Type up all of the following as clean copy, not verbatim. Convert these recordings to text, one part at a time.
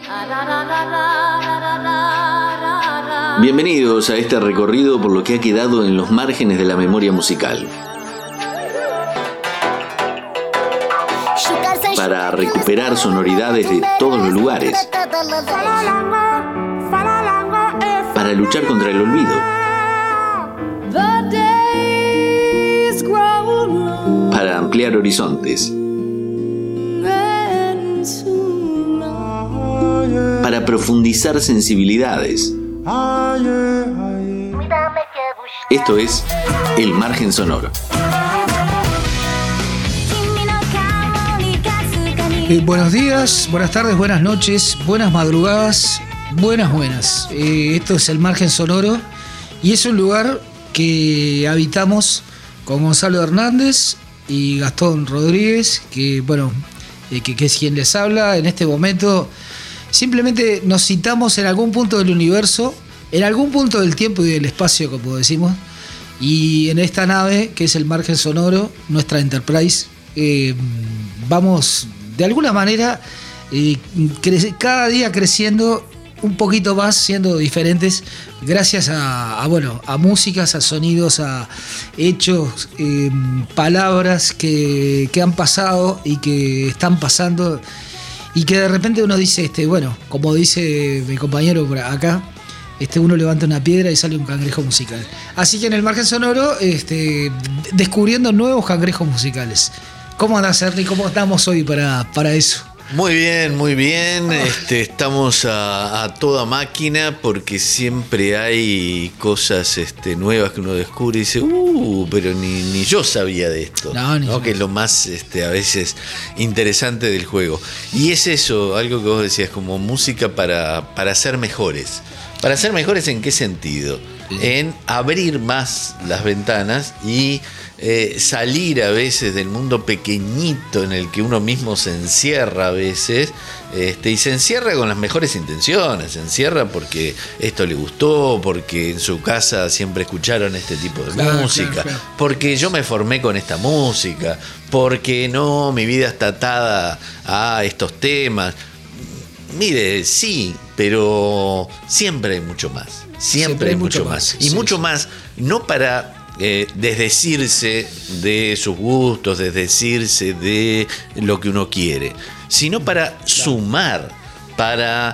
Bienvenidos a este recorrido por lo que ha quedado en los márgenes de la memoria musical. Para recuperar sonoridades de todos los lugares. Para luchar contra el olvido. Para ampliar horizontes. Para profundizar sensibilidades. Esto es El Margen Sonoro. Buenos días, buenas tardes, buenas noches, buenas madrugadas, buenas. Esto es El Margen Sonoro y es un lugar que habitamos con Gonzalo Hernández y Gastón Rodríguez, que es quien les habla en este momento. Simplemente nos citamos en algún punto del universo, en algún punto del tiempo y del espacio, como decimos, y en esta nave que es El Margen Sonoro, nuestra Enterprise, vamos de alguna manera cada día creciendo un poquito más, siendo diferentes, gracias a músicas, a sonidos, a hechos, palabras que han pasado y que están pasando, y que de repente uno dice, como dice mi compañero por acá, uno levanta una piedra y sale un cangrejo musical. Así que en El Margen Sonoro, descubriendo nuevos cangrejos musicales. ¿Cómo andás, Ernie? ¿Cómo estamos hoy para eso? Muy bien. Estamos a toda máquina porque siempre hay cosas nuevas que uno descubre y dice, pero ni yo sabía de esto. ¿No? Que es lo más a veces interesante del juego. Y es eso, algo que vos decías, como música para ser mejores. ¿Para ser mejores en qué sentido? En abrir más las ventanas y salir a veces del mundo pequeñito en el que uno mismo se encierra a veces, y se encierra con las mejores intenciones, se encierra porque esto le gustó, porque en su casa siempre escucharon este tipo de música, claro. Porque yo me formé con esta música, porque mi vida está atada a estos temas. Mire, sí, pero siempre hay mucho más. Siempre hay mucho más. Y mucho más, no para desdecirse de sus gustos, desdecirse de lo que uno quiere, sino para sumar, para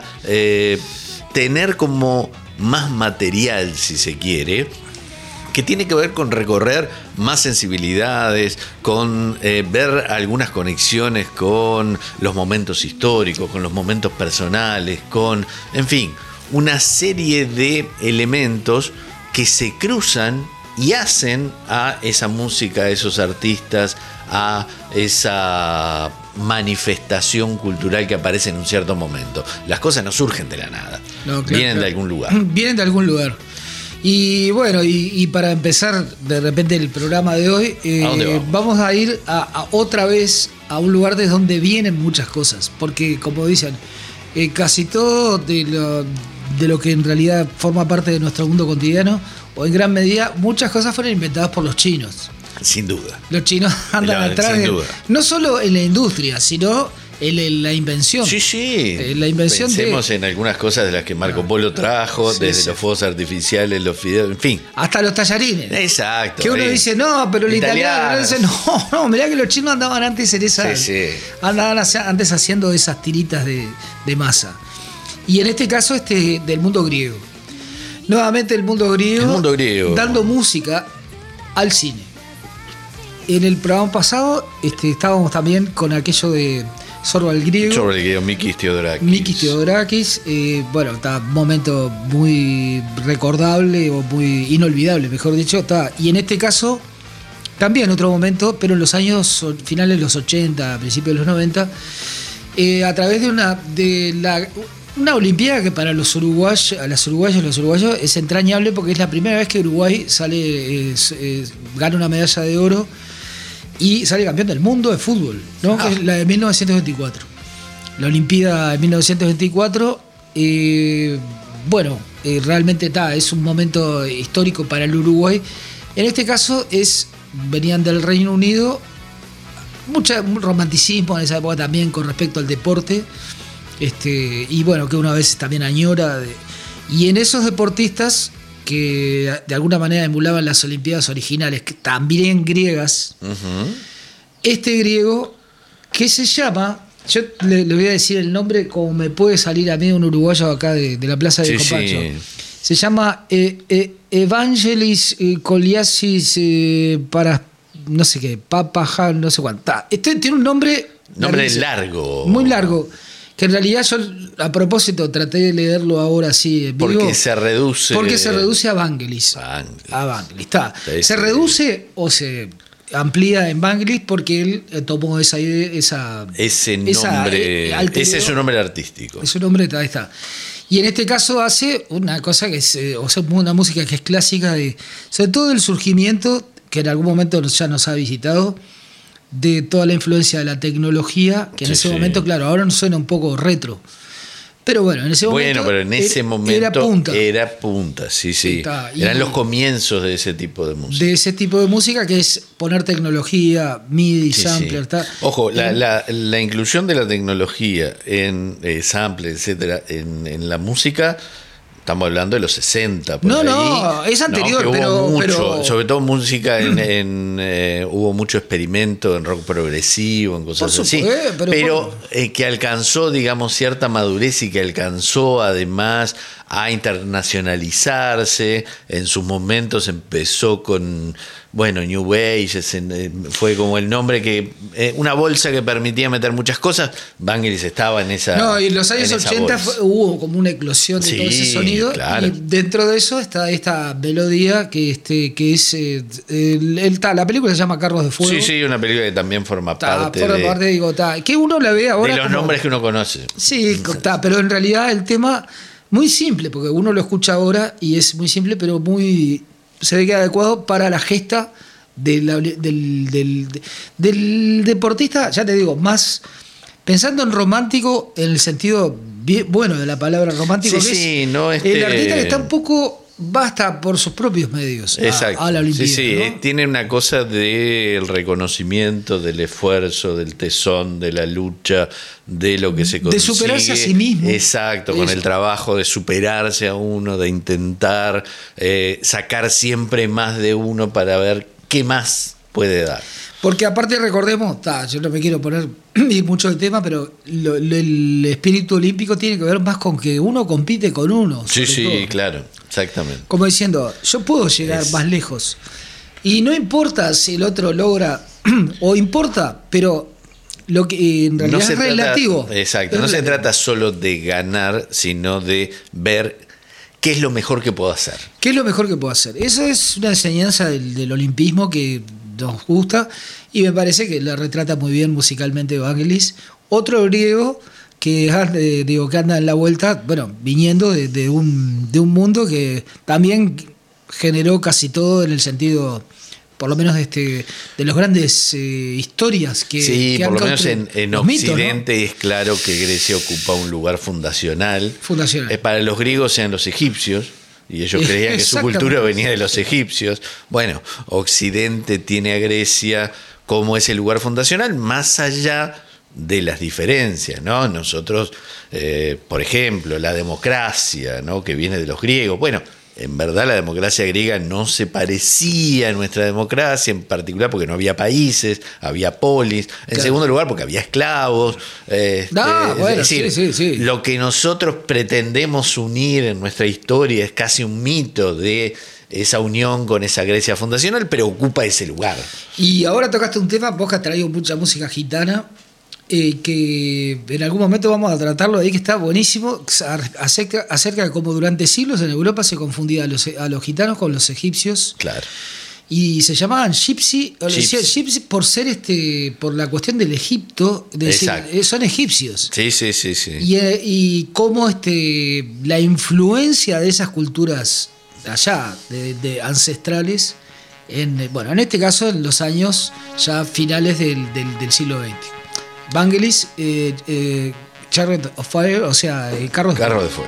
tener como más material, si se quiere, que tiene que ver con recorrer más sensibilidades, con ver algunas conexiones con los momentos históricos, con los momentos personales, en fin, una serie de elementos que se cruzan y hacen a esa música, a esos artistas, a esa manifestación cultural que aparece en un cierto momento. Las cosas no surgen de la nada, vienen de algún lugar. Vienen de algún lugar. Y bueno, y para empezar de repente el programa de hoy, ¿a dónde vamos a ir a otra vez a un lugar de donde vienen muchas cosas, porque como dicen, casi todo de lo que en realidad forma parte de nuestro mundo cotidiano, o en gran medida, muchas cosas fueron inventadas por los chinos. Sin duda. Los chinos andan atrás no solo en la industria, sino en la invención. Sí. La invención. Pensemos en algunas cosas de las que Marco Polo trajo, desde los fuegos artificiales, los fideos, en fin. Hasta los tallarines. Exacto. Que uno dice, no, pero el italiano dice, no, mirá que los chinos andaban antes en esa. Sí. Andaban antes haciendo esas tiritas de masa. Y en este caso, del mundo griego. Nuevamente el mundo griego. Dando música al cine. En el programa pasado estábamos también con aquello de Zorba el griego, Mikis Theodorakis. Está un momento muy recordable o muy inolvidable, mejor dicho. Y en este caso, también otro momento, pero en los años finales de los 80, principios de los 90, a través de una olimpiada que para los uruguayos es entrañable, porque es la primera vez que Uruguay gana una medalla de oro y sale campeón del mundo de fútbol, ¿no? Que es la de 1924. La Olimpiada de 1924, realmente es un momento histórico para el Uruguay. En este caso venían del Reino Unido, mucho romanticismo en esa época también con respecto al deporte. y bueno, que uno a veces también añora. Y en esos deportistas que de alguna manera emulaban las Olimpiadas originales, que también griegas, este griego que se llama, yo le voy a decir el nombre como me puede salir a mí un uruguayo acá de la Plaza de Copacho. Sí. Se llama Evangelis Koliasis para no sé qué, Papaja, no sé cuánto. Este tiene un nombre largo. Muy largo. Que en realidad yo a propósito traté de leerlo ahora así. Porque se reduce. Porque se reduce a Vangelis. A Vangelis. Se reduce o se amplía en Vangelis porque él tomó ese nombre. Ese es su nombre artístico. Es su nombre, ahí está. Y en este caso hace una cosa que es, una música que es clásica, sobre todo el surgimiento, que en algún momento ya nos ha visitado, de toda la influencia de la tecnología, que en ese momento, claro, ahora nos suena un poco retro. Pero bueno, en ese momento. Bueno, pero en ese momento era punta, sí. Eran los comienzos de ese tipo de música. De ese tipo de música que es poner tecnología, MIDI, sampler. Ojo, la inclusión de la tecnología en sampler, etcétera, en la música. Estamos hablando de los 60. Es anterior, pero sobre todo música hubo mucho experimento en rock progresivo, en cosas así. Pero que alcanzó, digamos, cierta madurez y que alcanzó además a internacionalizarse. En sus momentos empezó con, New Age, fue como el nombre que, una bolsa que permitía meter muchas cosas. Vangelis estaba en esa. No, y en los años 80 hubo como una eclosión de todo ese sonido. Claro. Y dentro de eso está esta melodía que es. La película se llama Carros de Fuego. Sí, una película que también forma parte. Que uno la ve ahora. De los nombres que uno conoce. Sí, pero en realidad el tema. Muy simple, porque uno lo escucha ahora y es muy simple, pero se ve que es adecuado para la gesta del deportista, ya te digo, más pensando en romántico, en el sentido bueno de la palabra romántico, el artista que está un poco basta por sus propios medios a la Olimpiada. ¿no? Tiene una cosa del reconocimiento, del esfuerzo, del tesón, de la lucha, de lo que se consigue. De superarse a sí mismo. Exacto, con el trabajo de superarse a uno, de intentar sacar siempre más de uno para ver qué más puede dar. Porque aparte recordemos, yo no me quiero poner mucho el tema, pero el espíritu olímpico tiene que ver más con que uno compite con uno. Sí, claro, exactamente. Como diciendo, yo puedo llegar más lejos. Y no importa si el otro logra, o importa, pero lo que en realidad es relativo. Exacto, no se trata solo de ganar, sino de ver qué es lo mejor que puedo hacer. ¿Qué es lo mejor que puedo hacer? Eso es una enseñanza del olimpismo que nos gusta y me parece que la retrata muy bien musicalmente Vangelis. Otro griego que anda en la vuelta, viniendo de un mundo que también generó casi todo en el sentido, por lo menos de los grandes historias que por han lo menos en Occidente, mitos, ¿no? Es claro que Grecia ocupa un lugar fundacional. Para los griegos eran los egipcios. Y ellos creían que su cultura venía de los egipcios. Bueno, Occidente tiene a Grecia como ese lugar fundacional, más allá de las diferencias, ¿no? Nosotros, por ejemplo, la democracia, ¿no? Que viene de los griegos. Bueno, en verdad la democracia griega no se parecía a nuestra democracia, en particular porque no había países, había polis. En segundo lugar porque había esclavos. Es decir, lo que nosotros pretendemos unir en nuestra historia es casi un mito de esa unión con esa Grecia fundacional, pero ocupa ese lugar. Y ahora tocaste un tema, vos que has traído mucha música gitana, que en algún momento vamos a tratarlo ahí, que está buenísimo, acerca de cómo durante siglos en Europa se confundía a los gitanos con los egipcios. Claro. Y se llamaban gypsy por ser por la cuestión del Egipto, decir, son egipcios. Sí. Y cómo la influencia de esas culturas allá, de ancestrales, en este caso en los años ya finales del siglo XX. Vangelis, Chariot of Fire, o sea, Carro de Fuego.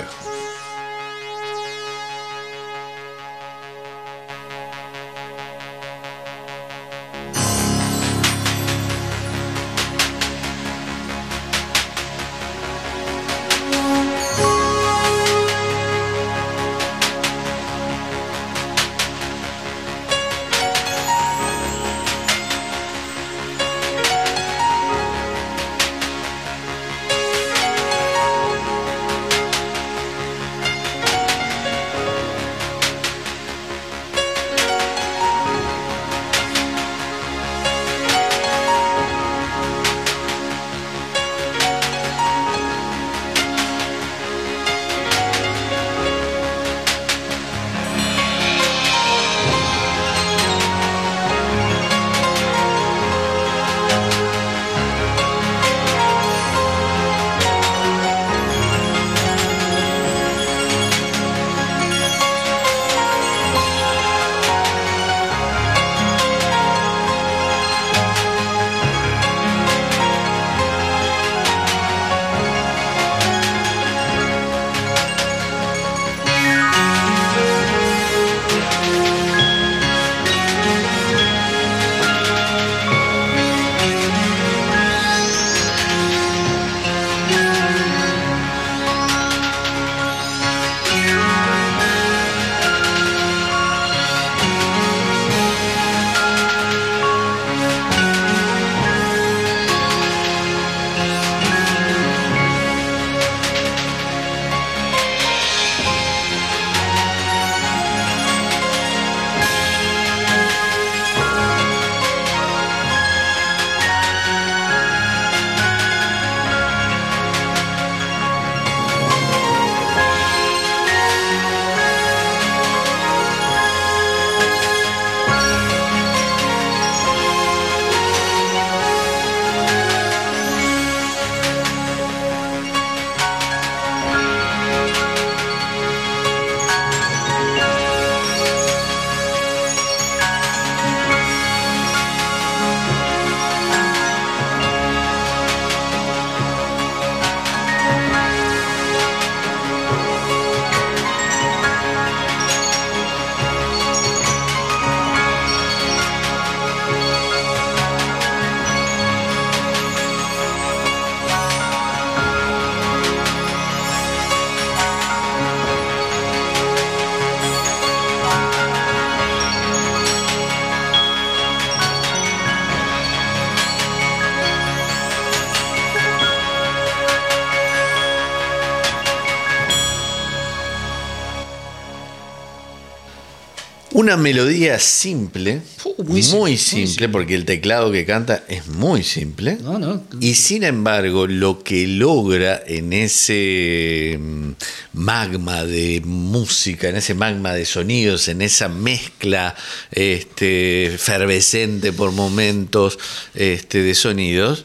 Una melodía simple, muy simple, simple. porque el teclado que canta es muy simple. No. Y sin embargo, lo que logra en ese magma de música, en ese magma de sonidos, en esa mezcla efervescente por momentos de sonidos,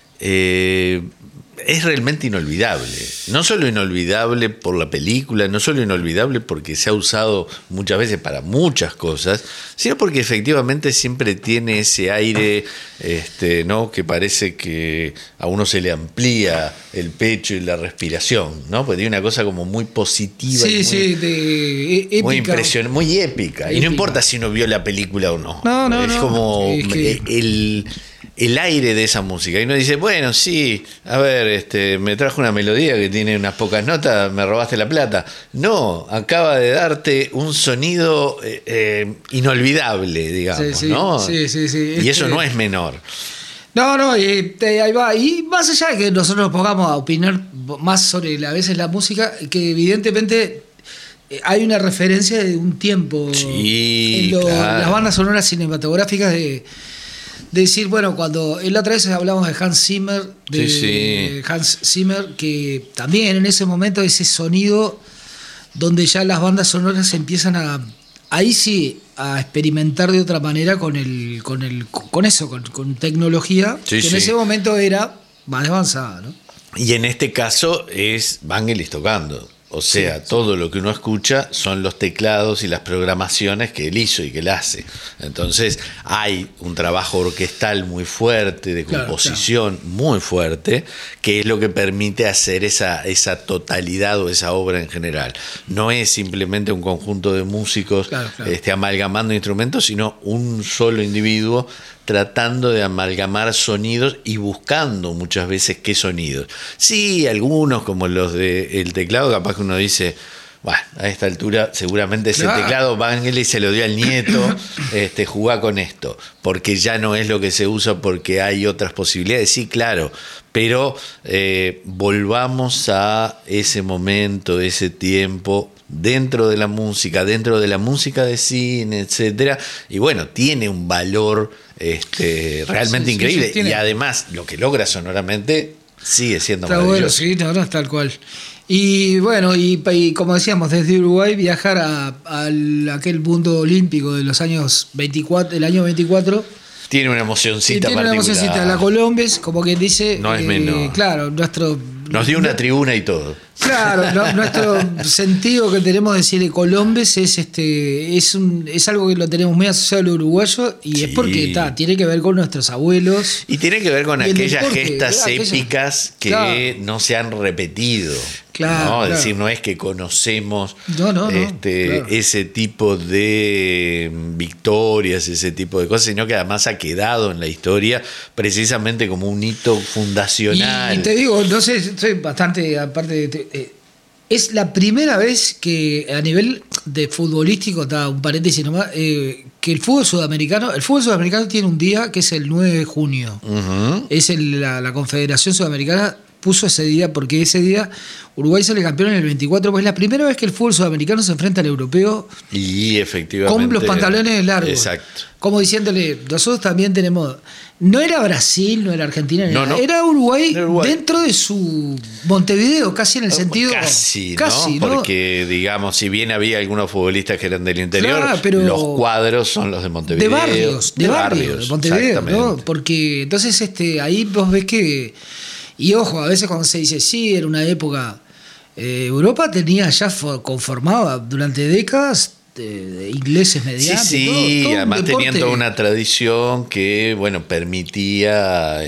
es realmente inolvidable. No solo inolvidable por la película, no solo inolvidable porque se ha usado muchas veces para muchas cosas, sino porque efectivamente siempre tiene ese aire, ¿no? Que parece que a uno se le amplía el pecho y la respiración, ¿no? Porque tiene una cosa como muy positiva, épica. Muy impresionante, muy épica. Y no importa si uno vio la película o no. No. Es como es que... el aire de esa música. Y uno dice, bueno, sí, a ver, me trajo una melodía que tiene unas pocas notas, me robaste la plata. No, acaba de darte un sonido inolvidable, digamos, ¿no? Sí. Y eso no es menor. No, ahí va. Y más allá de que nosotros nos pongamos a opinar más sobre a veces la música, que evidentemente hay una referencia de un tiempo en claro. Las bandas sonoras cinematográficas de decir, bueno, cuando la otra vez hablamos de Hans Zimmer, Hans Zimmer, que también en ese momento ese sonido donde ya las bandas sonoras empiezan a experimentar de otra manera con tecnología, que en ese momento era más avanzada, ¿no? Y en este caso es Vangelis tocando. O sea, todo lo que uno escucha son los teclados y las programaciones que él hizo y que él hace. Entonces hay un trabajo orquestal muy fuerte, de composición muy fuerte, que es lo que permite hacer esa totalidad o esa obra en general. No es simplemente un conjunto de músicos amalgamando instrumentos, sino un solo individuo tratando de amalgamar sonidos y buscando muchas veces qué sonidos. Sí, algunos como los del teclado, capaz que uno dice, bueno, a esta altura seguramente ese teclado Vangelis se lo dio al nieto, jugá con esto, porque ya no es lo que se usa, porque hay otras posibilidades. Sí, claro, pero volvamos a ese momento, ese tiempo, dentro de la música de cine, etcétera, y bueno, tiene un valor realmente increíble, y además lo que logra sonoramente sigue siendo maravilloso. Bueno, no, tal cual. Y bueno, y como decíamos, desde Uruguay viajar a aquel mundo olímpico de los años 24, el año 24. Tiene una emocioncita particular. Tiene una emocioncita. La Colombes, como quien dice. No es menor. Claro, nos dio una tribuna y todo. Claro, nuestro sentido que tenemos de decir de Colombes es algo que lo tenemos muy asociado al uruguayo, y es porque tiene que ver con nuestros abuelos. Y tiene que ver con aquellas gestas épicas que no se han repetido. Claro, Es decir, no es que conocemos claro. ese tipo de victorias, ese tipo de cosas, sino que además ha quedado en la historia precisamente como un hito fundacional. Y te digo, no sé, estoy bastante aparte de... es la primera vez que a nivel de futbolístico, un paréntesis nomás, que el fútbol sudamericano tiene un día que es el 9 de junio. Uh-huh. Es la Confederación Sudamericana puso ese día porque ese día Uruguay sale campeón en el 24, pues es la primera vez que el fútbol sudamericano se enfrenta al europeo. Y efectivamente. Con los pantalones largos. Exacto. Como diciéndole, nosotros también tenemos... No era Brasil, no era Argentina, era Uruguay dentro de su Montevideo, casi en el sentido... Casi, ¿no? Porque, digamos, si bien había algunos futbolistas que eran del interior, pero los cuadros son los de Montevideo. De barrios, de Montevideo, ¿no? Porque entonces ahí vos ves que... Y ojo, a veces cuando se dice, sí, era una época... Europa tenía ya conformado durante décadas... de ingleses mediante. Sí, todo además tenían toda una tradición que, bueno, permitía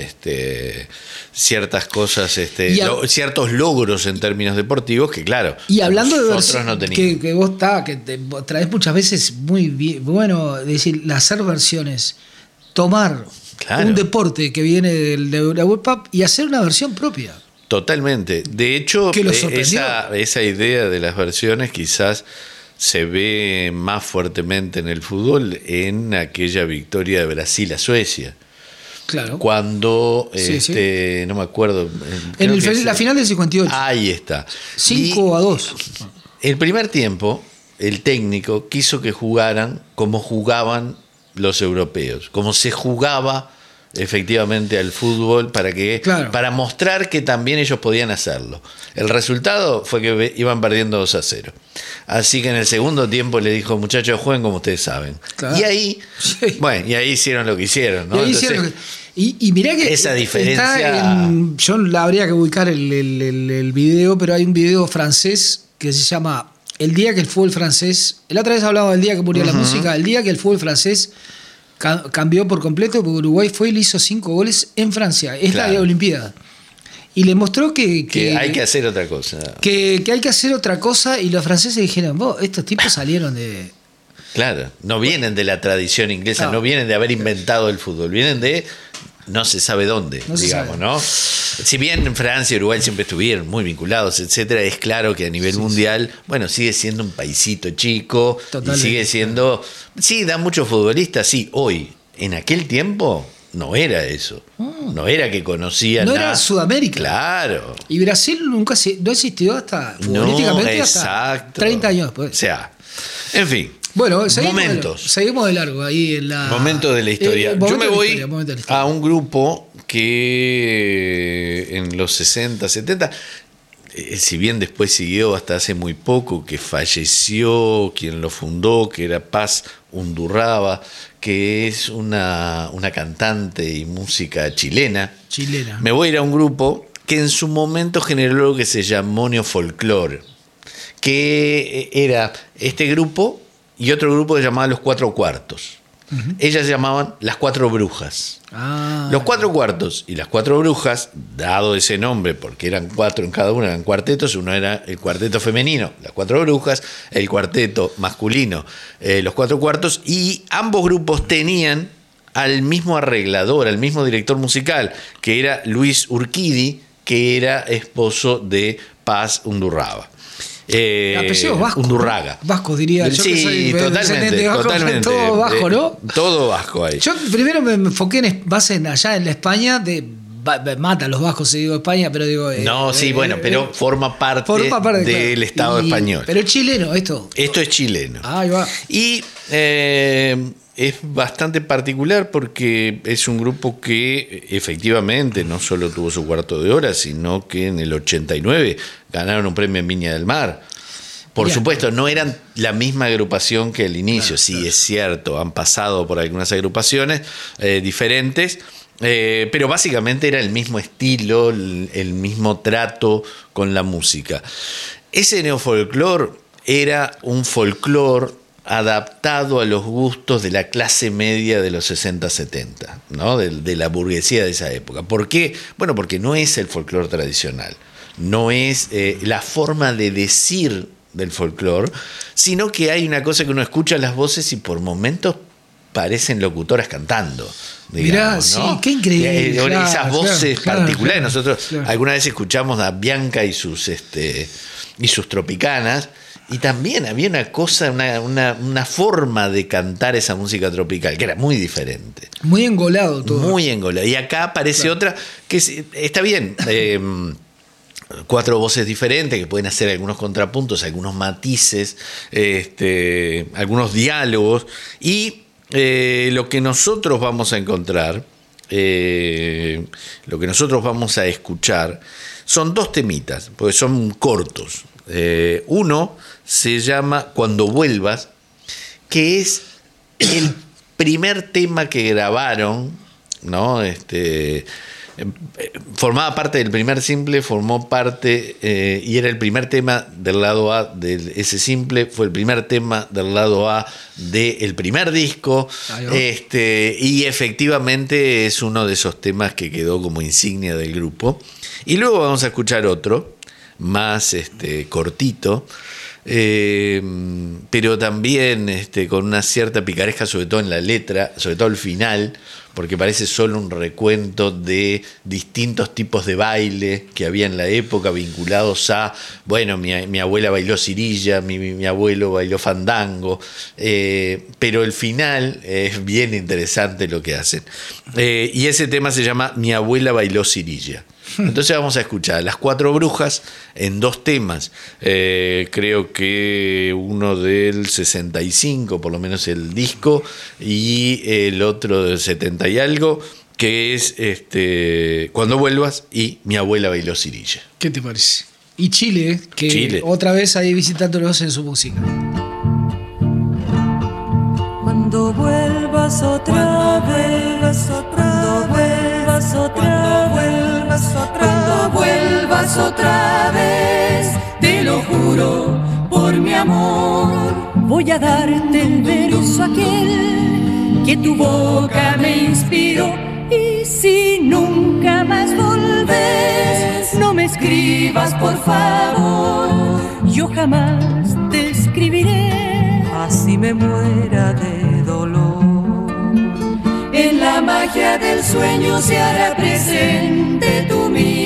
ciertas cosas, ciertos logros en términos deportivos que, claro, y hablando nosotros no teníamos. Que vos traes muchas veces muy bien, bueno, decir, hacer versiones, tomar un deporte que viene de la World Cup y hacer una versión propia. Totalmente. De hecho, esa idea de las versiones quizás se ve más fuertemente en el fútbol en aquella victoria de Brasil a Suecia. Claro. Cuando, no me acuerdo. En la final del 58. Ahí está. 5-2. El primer tiempo, el técnico quiso que jugaran como jugaban los europeos, como se jugaba efectivamente al fútbol para mostrar que también ellos podían hacerlo. El resultado fue que iban perdiendo 2-0. Así que en el segundo tiempo le dijo, muchachos, jueguen como ustedes saben. Claro. Y ahí, bueno, y ahí hicieron lo que hicieron, ¿no? Y mirá que esa diferencia. Yo la habría que ubicar el video, pero hay un video francés que se llama El día que el fútbol francés. La otra vez hablaba del día que murió la música, el día que el fútbol francés cambió por completo, porque Uruguay fue y le hizo 5 goles en Francia. Es la Olimpiada. Y le mostró que hay que hacer otra cosa. Que hay que hacer otra cosa, y los franceses dijeron, estos tipos salieron de... Claro, no vienen de la tradición inglesa, no vienen de haber inventado el fútbol, vienen de no se sabe dónde, digamos, ¿no? Si bien Francia y Uruguay siempre estuvieron muy vinculados, etcétera, es claro que a nivel mundial, bueno, sigue siendo un paisito chico. Totalmente. Y sigue siendo, sí, da muchos futbolistas, sí, hoy, en aquel tiempo no era eso, no era que conocían no era Sudamérica. Claro. Y Brasil nunca no existió hasta futbolísticamente hasta 30 años después. O sea, en fin. Bueno, seguimos de largo ahí en la... Momento de la historia. Yo me voy a un grupo que en los 60, 70, si bien después siguió hasta hace muy poco, que falleció quien lo fundó, que era Paz Undurraba, que es una cantante y música chilena. Me voy a ir a un grupo que en su momento generó lo que se llamó neofolclore, que era este grupo y otro grupo que se llamaba Los Cuatro Cuartos. Ellas se llamaban Las Cuatro Brujas. Los Cuatro Cuartos y Las Cuatro Brujas, dado ese nombre, porque eran 4 en cada uno, eran cuartetos. Uno era el cuarteto femenino, Las Cuatro Brujas, el cuarteto masculino, Los Cuatro Cuartos, y ambos grupos tenían al mismo arreglador, al mismo director musical, que era Luis Urquidi, que era esposo de Paz Undurraba. Apellido vasco. Undurraga. Vasco, diría yo. Sí, que soy totalmente. Todo vasco, ¿no? Todo vasco ahí. Yo primero me enfoqué allá en la España, mata a los vascos si digo España, pero digo... pero forma parte del Estado español. Pero es chileno esto. Esto es chileno. Ahí va. Y es bastante particular porque es un grupo que efectivamente no solo tuvo su cuarto de hora, sino que en el 89 ganaron un premio en Viña del Mar. Por supuesto, no eran la misma agrupación que al inicio, es cierto, han pasado por algunas agrupaciones diferentes, pero básicamente era el mismo estilo, el mismo trato con la música. Ese neofolclore era un folclore adaptado a los gustos de la clase media de los 60-70, ¿no? De la burguesía de esa época. ¿Por qué? Bueno, porque no es el folclore tradicional, no es la forma de decir del folclore, sino que hay una cosa que uno escucha las voces y por momentos parecen locutoras cantando. Digamos, mirá, ¿no? Sí, qué increíble. Esas voces particulares. Nosotros alguna vez escuchamos a Bianca y sus Tropicanas. Y también había una cosa, una forma de cantar esa música tropical, que era muy diferente. Muy engolado todo. Muy engolado. Y acá aparece otra que está bien. 4 voces diferentes que pueden hacer algunos contrapuntos, algunos matices, algunos diálogos. Y lo que nosotros vamos a encontrar, lo que nosotros vamos a escuchar, son 2 temitas, porque son cortos. Uno se llama Cuando Vuelvas, que es el primer tema que grabaron, ¿no? Formaba parte del primer simple, formó parte y era el primer tema del lado A de ese simple, fue el primer tema del lado A del primer disco, y efectivamente es uno de esos temas que quedó como insignia del grupo. Y luego vamos a escuchar otro más cortito, pero también con una cierta picaresca, sobre todo en la letra, sobre todo al final, porque parece solo un recuento de distintos tipos de baile que había en la época vinculados a, bueno, mi abuela bailó cirilla, mi abuelo bailó fandango, pero el final es bien interesante lo que hacen. Y ese tema se llama Mi abuela bailó cirilla. Entonces vamos a escuchar Las Cuatro Brujas en 2 temas. Creo que uno del 65, por lo menos el disco, y el otro del 70 y algo, que es Cuando vuelvas y Mi abuela bailó cirilla. ¿Qué te parece? Y Chile, que Chile. Otra vez ahí visitándolos en su música. Cuando vuelvas otra vez, cuando vuelvas otra vez, cuando vuelvas otra vez, te lo juro por mi amor, voy a darte el verso aquel que tu boca me inspiró. Y si nunca más volves, no me escribas por favor, yo jamás te escribiré, así me muera de dolor. En la magia del sueño se hará presente tu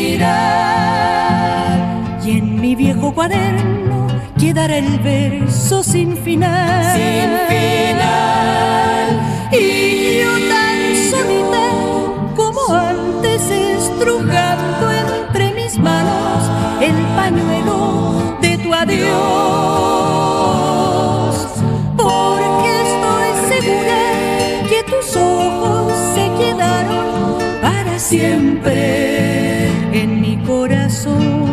mirar, y en mi viejo cuaderno quedará el verso sin final. Sin final. Y yo tan solita como antes, estrujando entre mis manos el pañuelo de tu adiós, porque estoy segura que tus ojos se quedaron para siempre en mi corazón.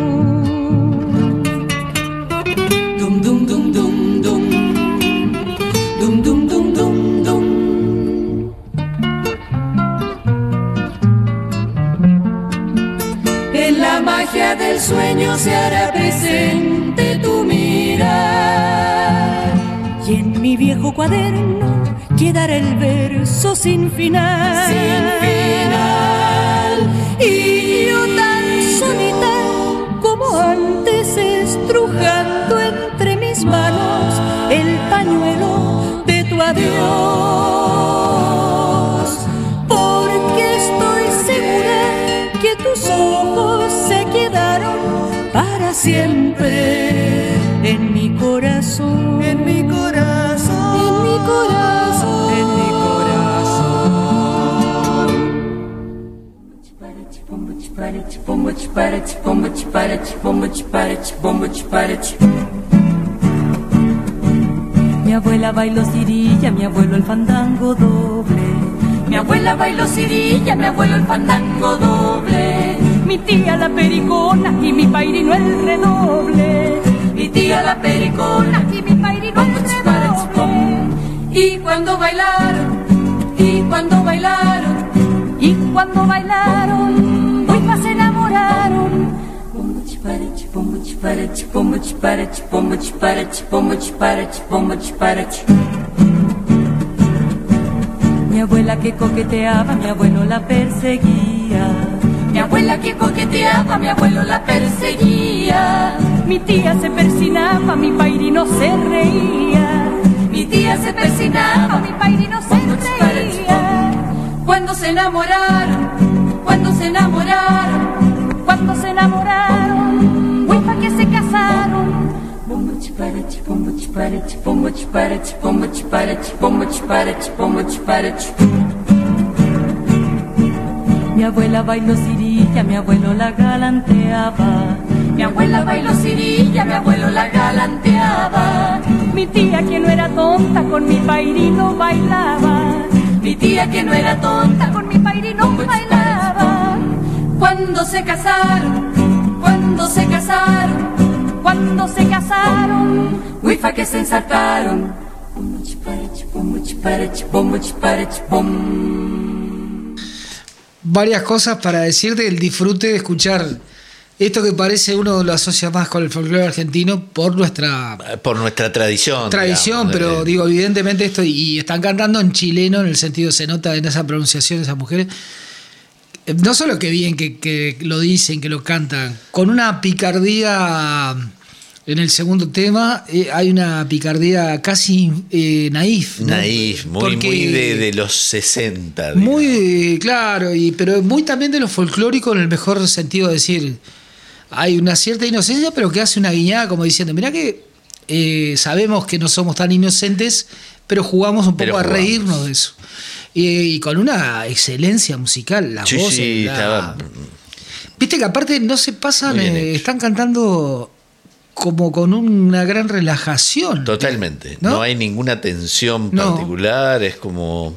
Dum dum dum dum dum, dum dum dum dum dum. En la magia del sueño se hará presente tu mirar, y en mi viejo cuaderno quedará el verso sin final. Sin final. Y yo tan solita como antes, estrujando entre mis manos el pañuelo de tu adiós, porque estoy segura que tus ojos se quedaron para siempre en mi corazón. En mi corazón. En mi corazón. En mi corazón. Mi abuela bailó cirilla, mi abuelo el fandango doble. Mi abuela bailó cirilla, mi abuelo el fandango doble. Mi tía la pericona y mi pairino el redoble. Mi tía la pericona y mi pairino el redoble. Y cuando bailaron, y cuando bailaron, y cuando bailaron, muy más se enamoraron. Mi abuela que coqueteaba, mi abuelo la perseguía. Mi abuela que coqueteaba, mi abuelo la perseguía. Mi tía se persinaba, mi pairino se reía. Mi tía se persinaba, mi pairino se reía. Cuando se enamoraron, cuando se enamoraron, cuando se enamoraron, muy pa' que se casaron. Mi abuela bailó cirilla, mi abuelo la galanteaba. Mi abuela bailó cirilla, mi abuelo la galanteaba. Mi tía que no era tonta con mi pairino bailaba. Mi tía que no era tonta con mi pairino bailaba. Cuando se casaron, cuando se casaron, cuando se casaron, huifa que se ensartaron. Varias cosas para decirte, el disfrute de escuchar esto que parece uno lo asocia más con el folclore argentino por nuestra tradición. Tradición, digamos, pero digo, evidentemente esto, y están cantando en chileno, en el sentido, se nota en esa pronunciación esas mujeres. No solo que bien que lo dicen, que lo cantan, con una picardía en el segundo tema, hay una picardía casi naif, ¿no? Naif, muy de los 60. Digamos. Muy, claro, pero muy también de lo folclórico en el mejor sentido de decir. Hay una cierta inocencia, pero que hace una guiñada como diciendo, mirá que sabemos que no somos tan inocentes, pero jugamos un poco a reírnos de eso. Y con una excelencia musical, la voz. Sí, estaba Viste que aparte no se pasan, Muy bien hecho. están cantando como con una gran relajación. Totalmente. ¿No? No hay ninguna tensión No. particular, es como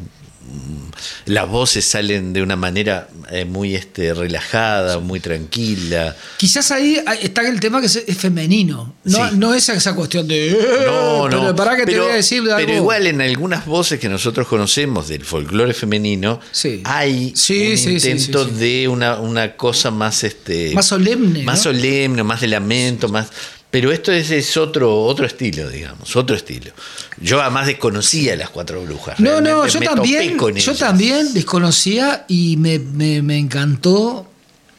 las voces salen de una manera muy relajada, muy tranquila. Quizás ahí está el tema que es femenino. No, Sí. no es esa cuestión de. No, no. Pero pará que te voy a decir algo. Pero igual en algunas voces que nosotros conocemos del folclore femenino, Sí. hay Sí, un sí, intento sí, sí. de una cosa más Más solemne. más ¿no? solemne, más de lamento, más. Pero esto es otro estilo, digamos, otro estilo. Yo además desconocía las Cuatro Brujas. No, realmente yo me también. topé con Yo ellas. también desconocía y me encantó.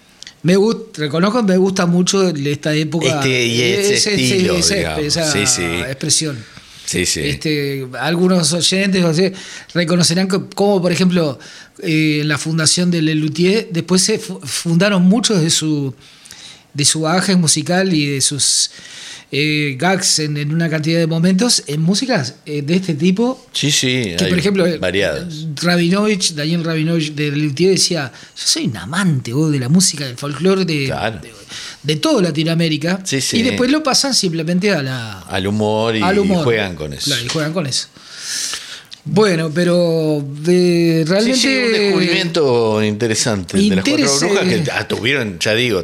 Reconozco que me gusta mucho esta época. Y ese estilo, digamos. esa Sí, sí. expresión. Sí, sí. Algunos oyentes reconocerán como, por ejemplo, la fundación de Lelutier, después se fundaron muchos de su bagaje musical y de sus gags en una cantidad de momentos en músicas de este tipo. Sí, sí. Que, hay por ejemplo, variadas. Daniel Rabinovich de Lelutier decía: yo soy un amante de la música, del folclore Claro. de toda Latinoamérica. Sí, sí. Y después lo pasan simplemente Al humor y juegan con eso. Claro, y juegan con eso. Bueno, pero realmente. Sí, un descubrimiento interesante de las Cuatro Brujas que tuvieron, ya digo,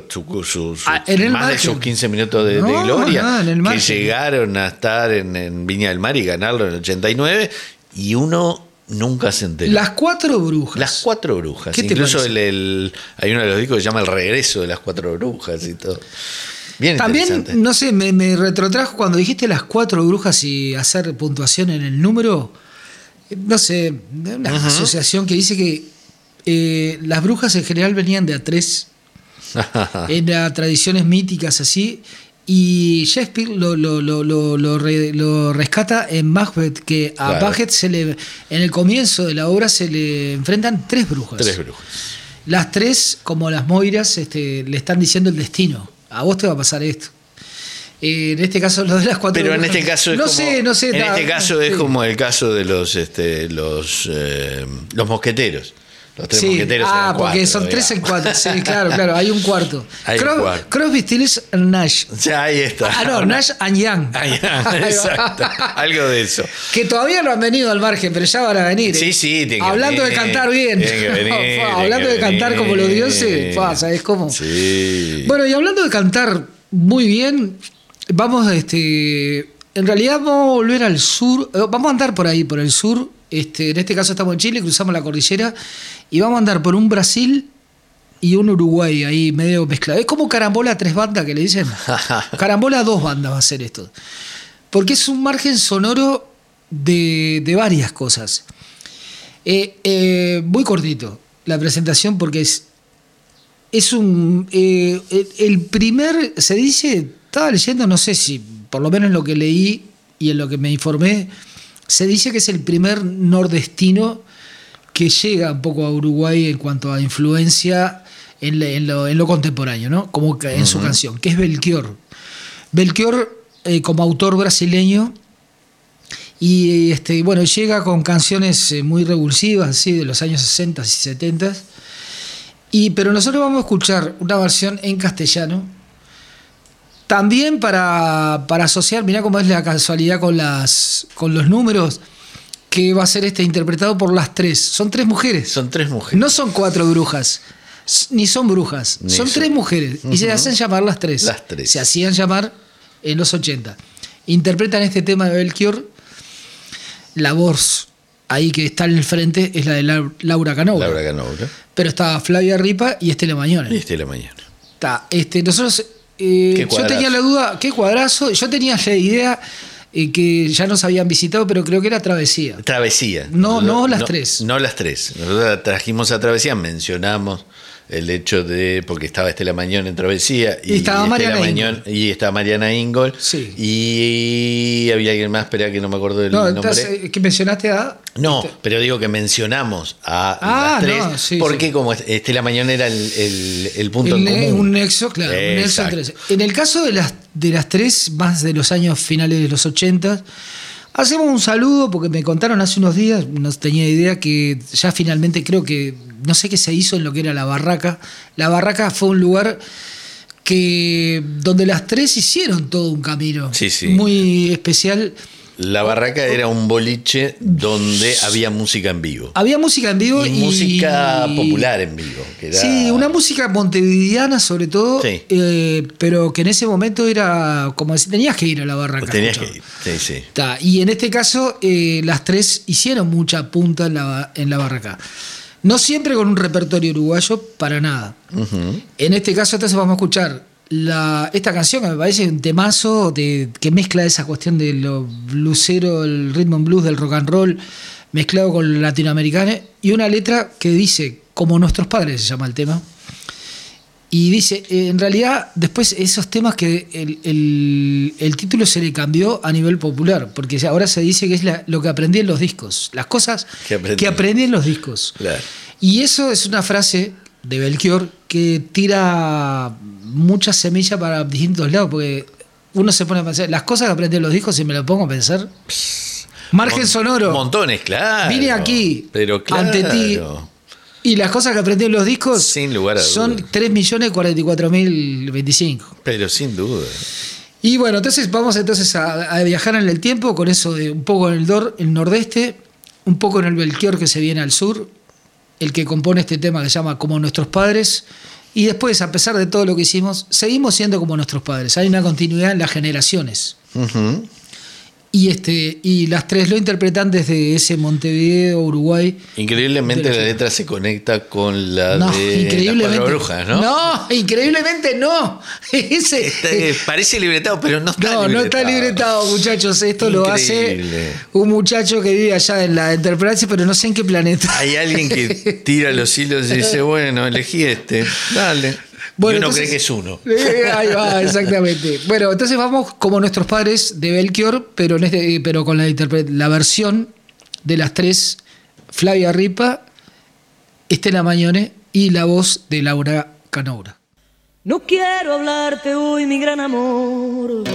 en el más margen. de sus 15 minutos de gloria, No, en el que margen. llegaron a estar en Viña del Mar y ganarlo en el 89, y uno nunca se enteró. Las Cuatro Brujas. Las Cuatro Brujas. ¿Qué te Incluso parece? hay uno de los discos que se llama El Regreso de las Cuatro Brujas y todo. Bien También, interesante. no sé, me retrotrajo cuando dijiste las Cuatro Brujas y hacer puntuación en el número. No sé, una asociación que dice que las brujas en general venían de a tres, en las tradiciones míticas así, y Shakespeare lo rescata en Macbeth, que a Claro. Macbeth en el comienzo de la obra se le enfrentan tres brujas. Tres brujas. Las tres, como las Moiras, le están diciendo el destino. A vos te va a pasar esto. En este caso, lo de las Cuatro Pero en Brujas. este caso es no como, sé, en este caso es sí. como el caso de los mosqueteros. Los tres mosqueteros. eran porque cuatro, son tres en digamos. cuatro. Sí, claro, hay un cuarto. Hay un cuarto. Crosby, Stills and Nash. Ya, ahí está. Nash and Young. Exacto. Algo de eso. Que todavía no han venido al margen, pero ya van a venir. Sí, sí, tienen que Hablando venir, de cantar bien. tienen que venir, Hablando de tienen que cantar como los venir. dioses. ¿Sabes cómo? Sí. Bueno, y hablando de cantar muy bien, vamos en realidad vamos a volver al sur, vamos a andar por ahí, por el sur, en este caso estamos en Chile, cruzamos la cordillera y vamos a andar por un Brasil y un Uruguay ahí medio mezclado. Es como carambola 3 bandas que le dicen. Carambola 2 bandas va a ser esto. Porque es un margen sonoro de varias cosas. Muy cortito la presentación porque es un... el primer, se dice, estaba leyendo, no sé si, por lo menos en lo que leí y en lo que me informé, se dice que es el primer nordestino que llega un poco a Uruguay en cuanto a influencia en lo contemporáneo, ¿no? Como que en su canción, que es Belchior. Belchior, como autor brasileño, y bueno, llega con canciones muy revulsivas, así, de los años 60 y 70. Pero nosotros vamos a escuchar una versión en castellano. También para asociar, mirá cómo es la casualidad con los números, que va a ser interpretado por las tres. Son tres mujeres. Son tres mujeres. No son cuatro brujas, ni son brujas. Son tres mujeres. Y se hacen llamar las tres. Las tres. Se hacían llamar en los 80. Interpretan este tema de Belchior. La voz ahí que está en el frente es la de Laura Canova. Laura Canova. Pero está Flavia Ripa y Estela Mañone. Y Estela Mañone. Está, nosotros, yo tenía la duda, qué cuadrazo. Yo tenía la idea que ya nos habían visitado, pero creo que era Travesía. Travesía. No las tres. No las tres. Nosotros trajimos a Travesía, mencionamos el hecho de, porque estaba Estela Mañone en Travesía y estaba Mariana Mañone y estaba Mariana Ingol, sí. Y había alguien más, espera que no me acuerdo del nombre. ¿Que mencionaste a? No, pero digo que mencionamos a las tres, sí, porque sí. Como Estela Mañone era el punto en común. Un nexo, claro. Un nexo entre. En el caso de las tres, más de los años finales de los 80, Hacemos un saludo porque me contaron hace unos días, no tenía idea, que ya finalmente creo que, no sé qué se hizo en lo que era La Barraca. La Barraca fue un lugar donde las tres hicieron todo un camino muy especial. La Barraca era un boliche donde había música en vivo. Había música en vivo y música popular en vivo. Que era... Sí, una música montevideana sobre todo, pero que en ese momento era como decir, tenías que ir a La Barraca. Tenías que ir, sí. Y en este caso las tres hicieron mucha punta en la Barraca. No siempre con un repertorio uruguayo, para nada. Uh-huh. En este caso entonces vamos a escuchar esta canción que me parece un temazo que mezcla esa cuestión de lo bluesero, el rhythm and blues del rock and roll mezclado con latinoamericano, y una letra que dice como nuestros padres, se llama el tema, y dice en realidad después esos temas que el título se le cambió a nivel popular, porque ahora se dice que es lo que aprendí en los discos, las cosas que aprendí en los discos. Claro. Y eso es una frase de Belchior que tira muchas semillas para distintos lados, porque uno se pone a pensar, las cosas que aprendí en los discos, si me lo pongo a pensar, margen sonoro, montones, claro, vine aquí, pero claro, ante ti, y las cosas que aprendí en los discos sin lugar a son 3.044.025. Pero sin duda. Y bueno, entonces vamos a viajar en el tiempo con eso de un poco en el nordeste, un poco en el Belchior que se viene al sur, el que compone este tema que se llama Como nuestros padres, y después, a pesar de todo lo que hicimos, seguimos siendo como nuestros padres. Hay una continuidad en las generaciones. Uh-huh. Y las tres lo interpretan desde ese Montevideo, Uruguay. Increíblemente la letra se conecta con la de Las Cuatro Brujas, ¿no? No, increíblemente no. Parece libretado, pero no está libretado. No está libretado, muchachos. Esto lo hace un muchacho que vive allá en la Enterprise, pero no sé en qué planeta. Hay alguien que tira los hilos y dice, bueno, elegí dale. Bueno, y uno cree que es uno. Ahí va, exactamente. Bueno, entonces vamos como nuestros padres de Belchior, pero con la versión de las tres, Flavia Ripa, Estela Mañone y la voz de Laura Canoura. No quiero hablarte hoy, mi gran amor,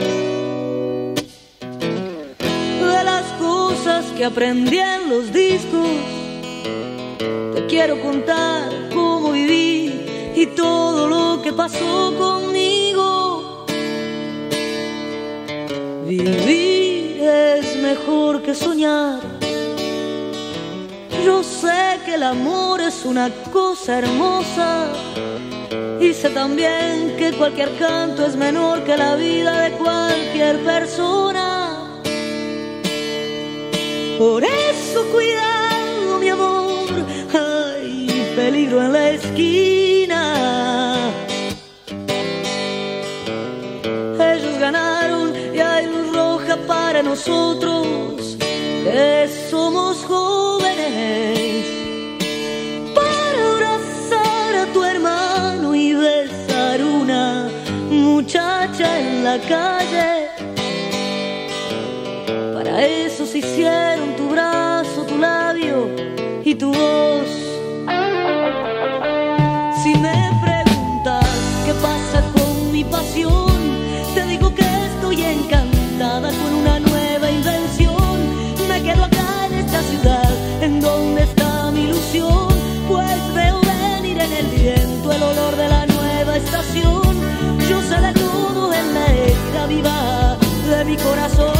de las cosas que aprendí en los discos. Te quiero contar cómo viví y todo lo que pasó conmigo. Vivir es mejor que soñar. Yo sé que el amor es una cosa hermosa, y sé también que cualquier canto es menor que la vida de cualquier persona. Por eso cuidado, mi amor, hay peligro en la esquina. Ellos ganaron y hay luz roja para nosotros, que somos jóvenes, para abrazar a tu hermano y besar una muchacha en la calle. Para eso se hicieron tu brazo, tu labio y tu voz. Si me preguntas qué pasa con mi pasión, te digo que estoy encantada con una nueva invención. Me quedo acá en esta ciudad, en donde está mi ilusión, pues veo venir en el viento el olor de la nueva estación. Yo sé de todo en la herida viva de mi corazón.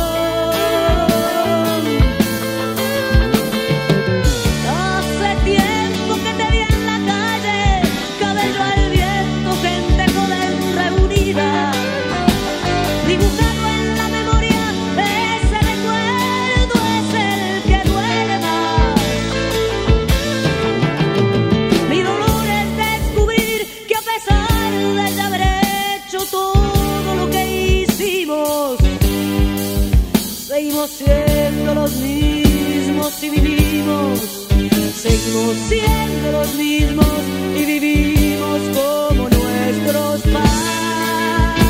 Siendo los mismos y vivimos, seguimos siendo los mismos y vivimos como nuestros padres.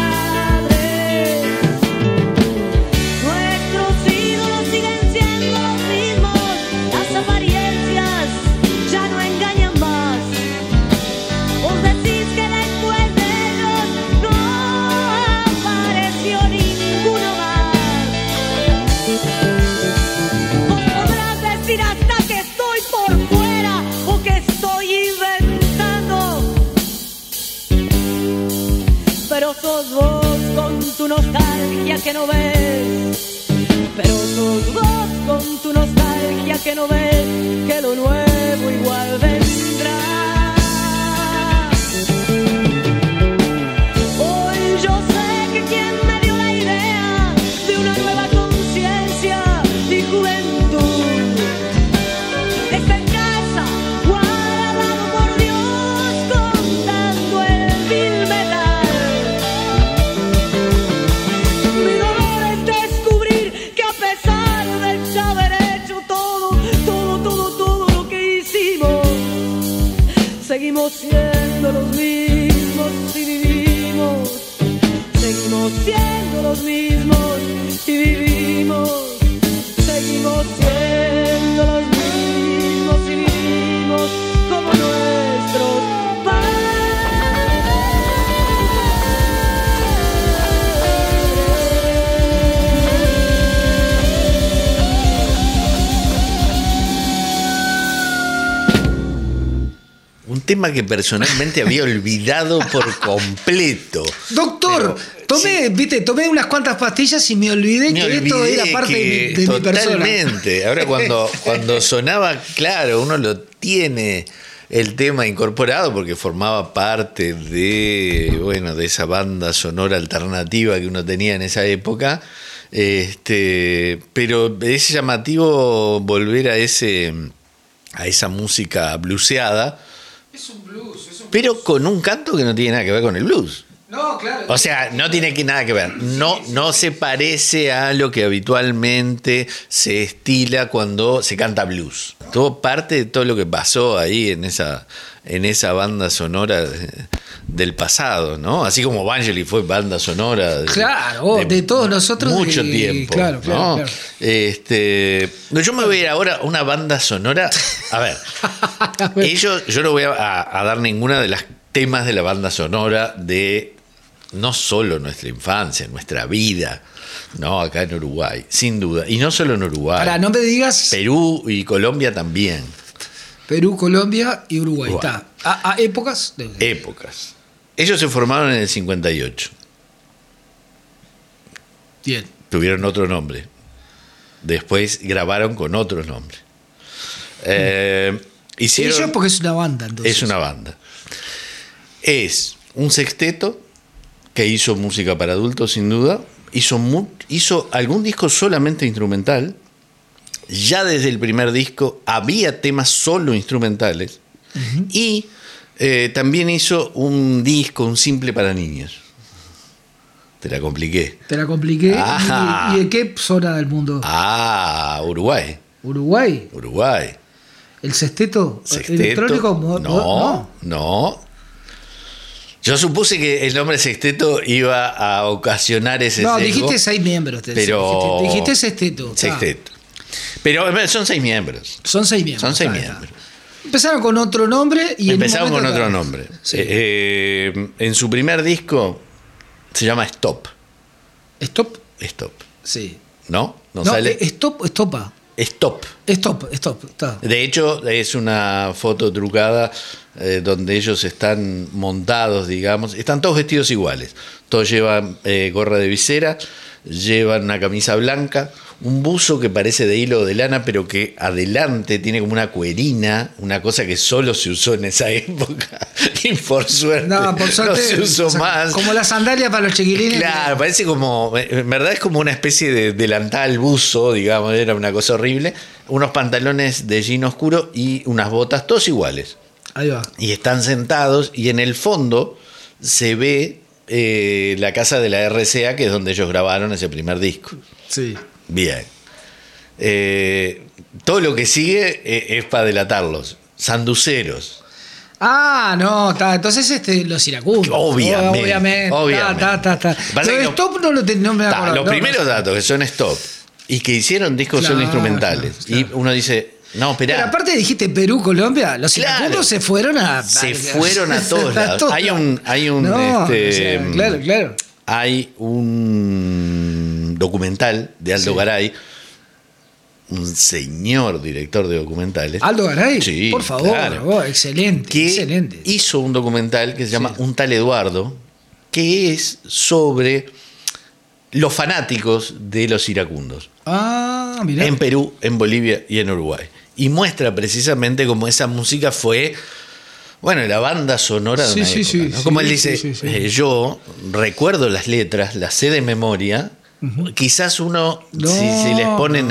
Nuestros ídolos siguen siendo los mismos, las apariencias ya no engañan más. Vos decís que después de ellos no apareció ninguno más. nostalgia que no ves, pero sos vos con tu nostalgia que no ves, que lo nuevo igual vendrá. Hoy yo sé que quien me dio la idea de una nueva conciencia y juventud está en casa, guardado por Dios, contando el vil metal. Mi dolor es descubrir que a pesar de haber hecho todo lo que hicimos, seguimos siendo los mismos y vivimos. Seguimos siendo los mismos y vivimos. Seguimos siendo los mismos y vivimos como nuestros Un tema que personalmente había olvidado por completo. Doctor, tomé unas cuantas pastillas y me olvidé que esto era parte de mi persona. Totalmente. Ahora cuando sonaba, claro, uno lo tiene el tema incorporado porque formaba parte de esa banda sonora alternativa que uno tenía en esa época. Pero es llamativo volver a esa música blueseada. Es un blues. Pero con un canto que no tiene nada que ver con el blues. No, claro. O sea, no tiene nada que ver. No se parece a lo que habitualmente se estila cuando se canta blues. Todo parte de todo lo que pasó ahí en esa banda sonora del pasado, ¿no? Así como Vangelis fue banda sonora de todos nosotros mucho tiempo. Claro. Yo me voy a ir ahora a una banda sonora. A ver, yo no voy a dar ninguna de las temas de la banda sonora de no solo nuestra infancia, nuestra vida, no, acá en Uruguay, sin duda. Y no solo en Uruguay. Ahora, no me digas. Perú y Colombia también. Perú, Colombia y Uruguay. Está. ¿A épocas? Épocas. Ellos se formaron en el 58. Bien. Tuvieron otro nombre. Después grabaron con otro nombre. Ellos porque es una banda, entonces. Es una banda. Es un sexteto que hizo música para adultos, sin duda. Hizo algún disco solamente instrumental. Ya desde el primer disco había temas solo instrumentales. Uh-huh. Y también hizo un disco, un simple para niños. Te la compliqué. ¿Y de qué zona del mundo? Uruguay. ¿Uruguay? ¿El sexteto? ¿Electrónico? No. Yo supuse que el nombre sexteto iba a ocasionar ese sesgo. No, dijiste 6 miembros. Pero dijiste sexteto. Sexteto. Pero son 6 miembros. Son 6 miembros. Empezaron con otro nombre y empezaron con otro nombre. Sí. En su primer disco se llama Stop. ¿Stop? Stop. Sí. ¿No? No sale. Estopa. Stop. Está. De hecho, es una foto trucada donde ellos están montados, digamos. Están todos vestidos iguales. Todos llevan gorra de visera, llevan una camisa blanca, un buzo que parece de hilo o de lana, pero que adelante tiene como una cuerina, una cosa que solo se usó en esa época. Y por suerte no se usó más. Como la sandalia para los chiquilines. Claro, parece como, en verdad es como una especie de delantal buzo, digamos, era una cosa horrible. Unos pantalones de jean oscuro y unas botas, todos iguales. Ahí va. Y están sentados y en el fondo se ve la casa de la RCA, que es donde ellos grabaron ese primer disco. Sí. Bien. Todo lo que sigue es para delatarlos. Sanduceros. Entonces los iracundos. Obviamente. Pero Stop no me acuerdo. Los primeros datos que son Stop y que hicieron discos solo instrumentales. Claro. Y uno dice, no, esperá. Pero aparte dijiste Perú, Colombia, los iracundos se fueron a todos lados. Hay un claro. Hay un documental de Aldo Garay, un señor director de documentales. ¿Aldo Garay? Sí, por favor, claro. Excelente. Hizo un documental que se llama Un tal Eduardo, que es sobre los fanáticos de los iracundos. Ah, mirá. En Perú, en Bolivia y en Uruguay. Y muestra precisamente cómo esa música fue, bueno, la banda sonora de una época, ¿no? Como él dice, yo recuerdo las letras, las sé de memoria. Quizás uno, si les ponen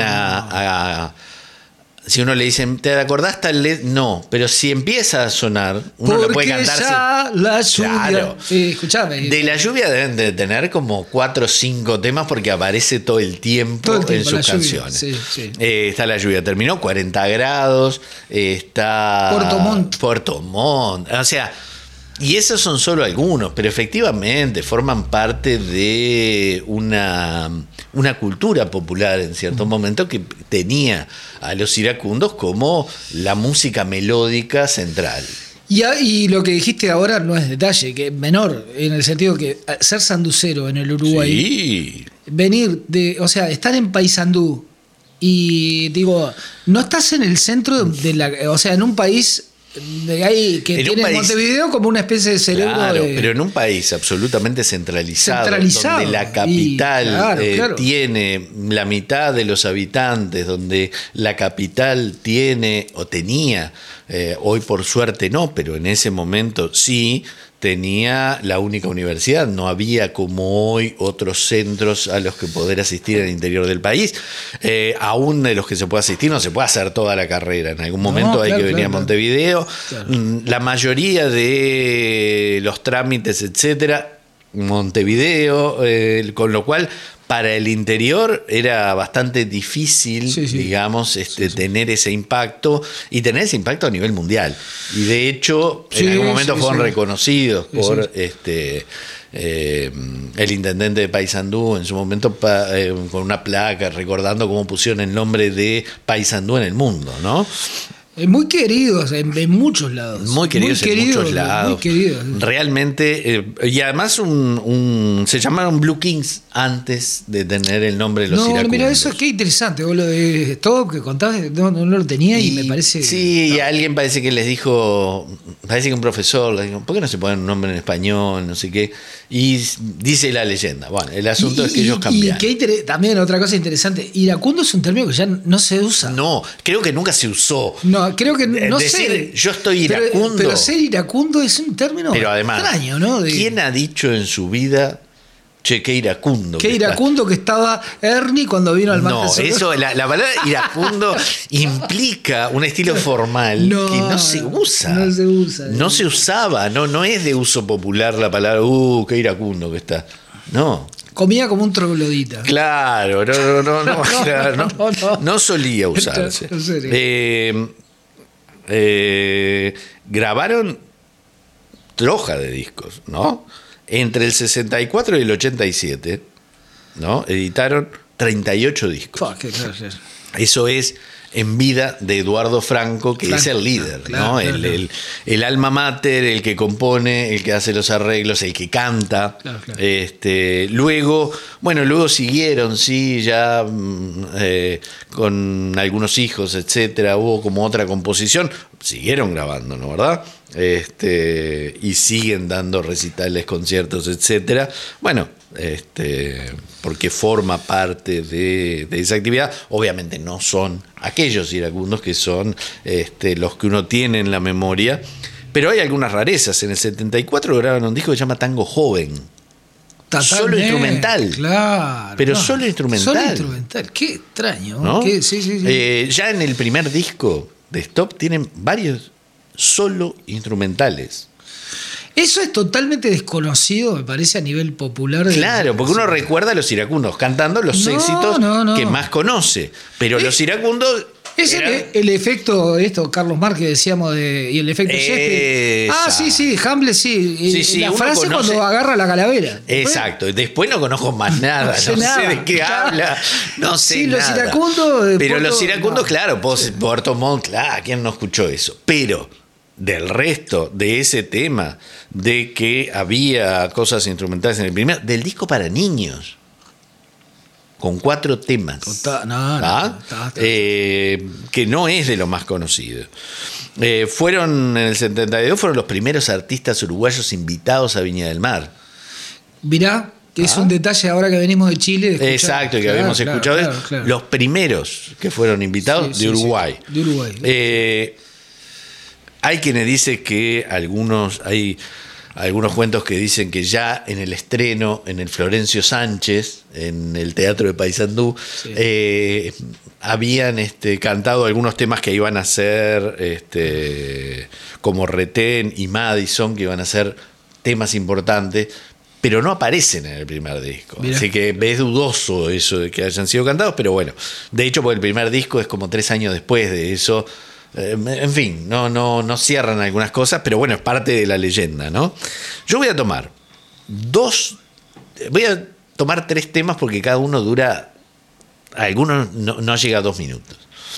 si uno le dicen, ¿te acordás tal letra? No, pero si empieza a sonar, uno lo puede cantar. Ya la lluvia. Claro. Escuchame. De la lluvia deben de tener como 4 o 5 temas porque aparece todo el tiempo en sus canciones. Está La lluvia terminó, 40 grados, está Puerto Montt. O sea, y esos son solo algunos, pero efectivamente forman parte de una cultura popular en cierto momento que tenía a los iracundos como la música melódica central. Y lo que dijiste ahora no es detalle, que es menor, en el sentido que ser sanducero en el Uruguay, sí. Venir o sea, estar en Paysandú y digo, no estás en el centro o sea, en un país de ahí que tiene Montevideo como una especie de cerebro. Claro, pero en un país absolutamente centralizado donde la capital tiene la mitad de los habitantes, donde la capital tiene o tenía, hoy por suerte no, pero en ese momento sí, tenía la única universidad, no había como hoy otros centros a los que poder asistir en el interior del país. Aún de los que se puede asistir, no se puede hacer toda la carrera. En algún momento hay que venir a Montevideo. Claro. La mayoría de los trámites, etcétera, Montevideo, con lo cual para el interior era bastante difícil, digamos, tener ese impacto y tener ese impacto a nivel mundial. Y de hecho, en algún momento fueron reconocidos por el intendente de Paysandú en su momento con una placa recordando cómo pusieron el nombre de Paysandú en el mundo, ¿no? Muy queridos en muchos lados. Muy queridos en muchos lados. Muy queridos. Realmente, y además se llamaron Blue Kings antes de tener el nombre de los iracundos. Mira, eso es que interesante. Vos lo de todo que contabas no lo tenía y me parece... Sí, y alguien parece que les dijo, parece que un profesor les dijo, ¿por qué no se ponen un nombre en español? No sé qué. Y dice la leyenda. Bueno, el asunto es que ellos cambiaron. Y también otra cosa interesante, iracundo es un término que ya no se usa. No, creo que nunca se usó. No, creo que no decir, sé. Yo estoy iracundo. Pero ser iracundo es un término pero además, extraño, ¿no? ¿quién ha dicho en su vida, che, qué iracundo? Qué iracundo que estaba Ernie cuando vino al margen sonoro. No, eso, la palabra iracundo implica un estilo formal que no se usa. No se usa. No se usaba, no es de uso popular la palabra, qué iracundo que está. No. Comía como un troglodita. Claro, no solía usarse. Grabaron troja de discos, ¿no? Entre el 64 y el 87, ¿no? Editaron 38 discos. Eso es en vida de Eduardo Franco, que es el líder, ¿no? El alma mater, el que compone, el que hace los arreglos, el que canta. Luego siguieron, sí, ya con algunos hijos, etcétera, hubo como otra composición, siguieron grabando, ¿no? ¿Verdad? Y siguen dando recitales, conciertos, etcétera. Bueno, porque forma parte de esa actividad. Obviamente no son aquellos iracundos que son los que uno tiene en la memoria, pero hay algunas rarezas. En el 74 graban un disco que se llama Tango Joven. Solo instrumental. Claro. Pero solo instrumental. Solo instrumental. Qué extraño, ¿no? Sí. Ya en el primer disco de Stop tienen varios solo instrumentales. Eso es totalmente desconocido, me parece, a nivel popular. Claro, porque uno recuerda a los iracundos cantando los éxitos que más conoce. Pero los iracundos... Es el efecto, Carlos Márquez decíamos, y el efecto Shakespeare. Sí, Hamlet, sí. La frase conoce... cuando agarra la calavera. Exacto, después no conozco más nada, no sé de qué habla, no sé nada. Los iracundos... Pero los iracundos, claro, Puerto Montt, claro, ¿quién no escuchó eso? Pero... del resto de ese tema, de que había cosas instrumentales en el primer, del disco para niños, con 4 temas, que no es de lo más conocido. En el 72 fueron los primeros artistas uruguayos invitados a Viña del Mar. Mirá, Que es un detalle ahora que venimos de Chile. De escuchar. Exacto, que habíamos escuchado. Claro. Los primeros que fueron invitados de Uruguay. Sí, de Uruguay. Hay quienes dicen que hay algunos cuentos que dicen que ya en el estreno, en el Florencio Sánchez, en el Teatro de Paysandú, habían cantado algunos temas que iban a ser como Retén y Madison, que iban a ser temas importantes, pero no aparecen en el primer disco. Mirá. Así que es dudoso eso de que hayan sido cantados, pero bueno, de hecho, porque el primer disco es como 3 años después de eso. En fin, no cierran algunas cosas, pero bueno, es parte de la leyenda, ¿no? Yo voy a tomar 3 temas porque cada uno dura, algunos no llega a 2 minutos.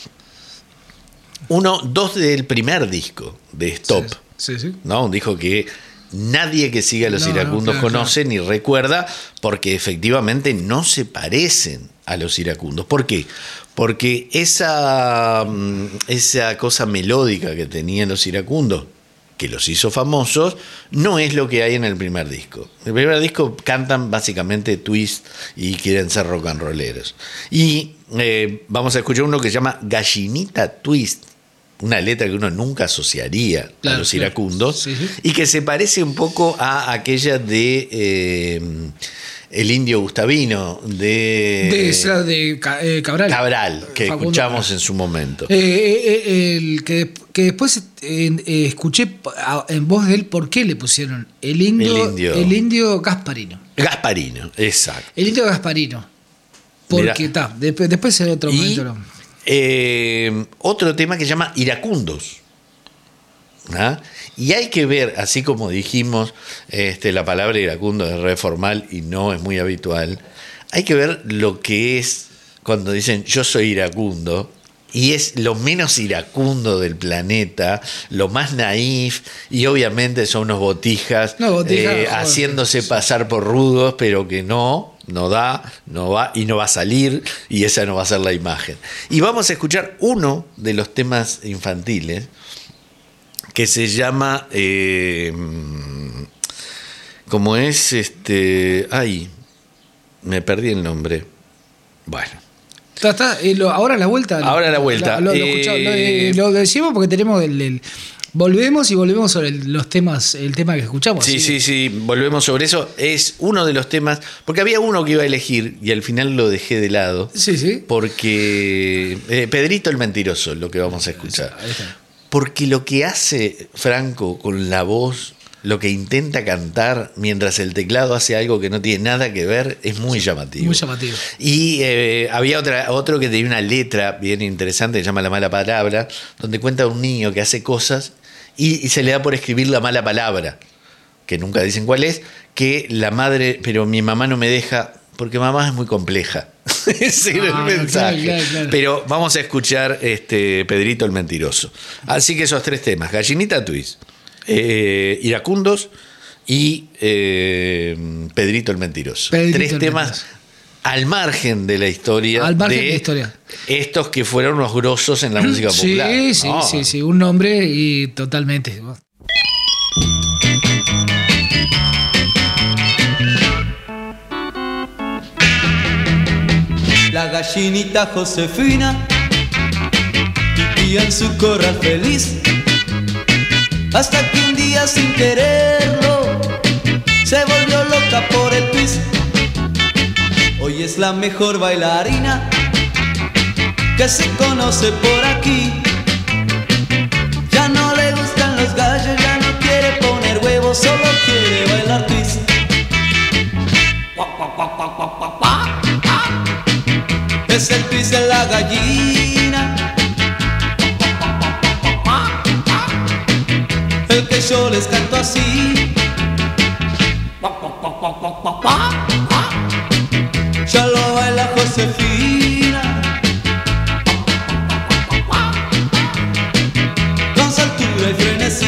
2 del primer disco de Stop, Sí. ¿no? Un disco que nadie que siga a los iracundos conoce ni recuerda, porque efectivamente no se parecen a los iracundos. ¿Por qué? Porque esa cosa melódica que tenían los iracundos, que los hizo famosos, no es lo que hay en el primer disco. En el primer disco cantan básicamente twist y quieren ser rock and rolleros. Y vamos a escuchar uno que se llama Gallinita Twist, una letra que uno nunca asociaría a los iracundos, Sí. y que se parece un poco a aquella de El Indio Gustavino, de Cabral. Cabral, que Facundo escuchamos Cabral. en su momento. El que después escuché en voz de él por qué le pusieron el indio Gasparino. Gasparino, exacto. El indio Gasparino. Porque después en otro momento. Otro tema que se llama Iracundos. ¿Ah? Y hay que ver, así como dijimos, la palabra iracundo es re formal y no es muy habitual, hay que ver lo que es cuando dicen yo soy iracundo, y es lo menos iracundo del planeta, lo más naif, y obviamente son unos botijas, haciéndose pasar por rudos, pero que no va y no va a salir, y esa no va a ser la imagen. Y vamos a escuchar uno de los temas infantiles que se llama ¿cómo es? Ay, me perdí el nombre. Bueno. Ahora la vuelta. Ahora la vuelta. Lo decimos porque tenemos volvemos sobre los temas, el tema que escuchamos. Sí, volvemos sobre eso. Es uno de los temas, porque había uno que iba a elegir y al final lo dejé de lado. Sí. Porque Pedrito el Mentiroso, lo que vamos a escuchar. Ahí está. Porque lo que hace Franco con la voz, lo que intenta cantar mientras el teclado hace algo que no tiene nada que ver, es muy llamativo. Muy llamativo. Y había otro que tenía una letra bien interesante, que se llama La Mala Palabra, donde cuenta un niño que hace cosas y se le da por escribir la mala palabra, que nunca dicen cuál es, que la madre, pero mi mamá no me deja, porque mamá es muy compleja. Ese era el mensaje. Claro. Pero vamos a escuchar Pedrito el Mentiroso. Así que esos 3 temas: Gallinita Twist, Iracundos y Pedrito el Mentiroso. 3 temas al margen de la historia. Al margen de la historia. Estos que fueron los grosos en la música popular. Sí, un nombre y totalmente. La gallinita Josefina vivía en su corral feliz, hasta que un día sin quererlo se volvió loca por el twist. Hoy es la mejor bailarina que se conoce por aquí. Ya no le gustan los gallos, ya no quiere poner huevos, solo quiere bailar twist. Es el twist de la gallina, el que yo les canto así. Ya lo baila Josefina, con soltura y frenesí.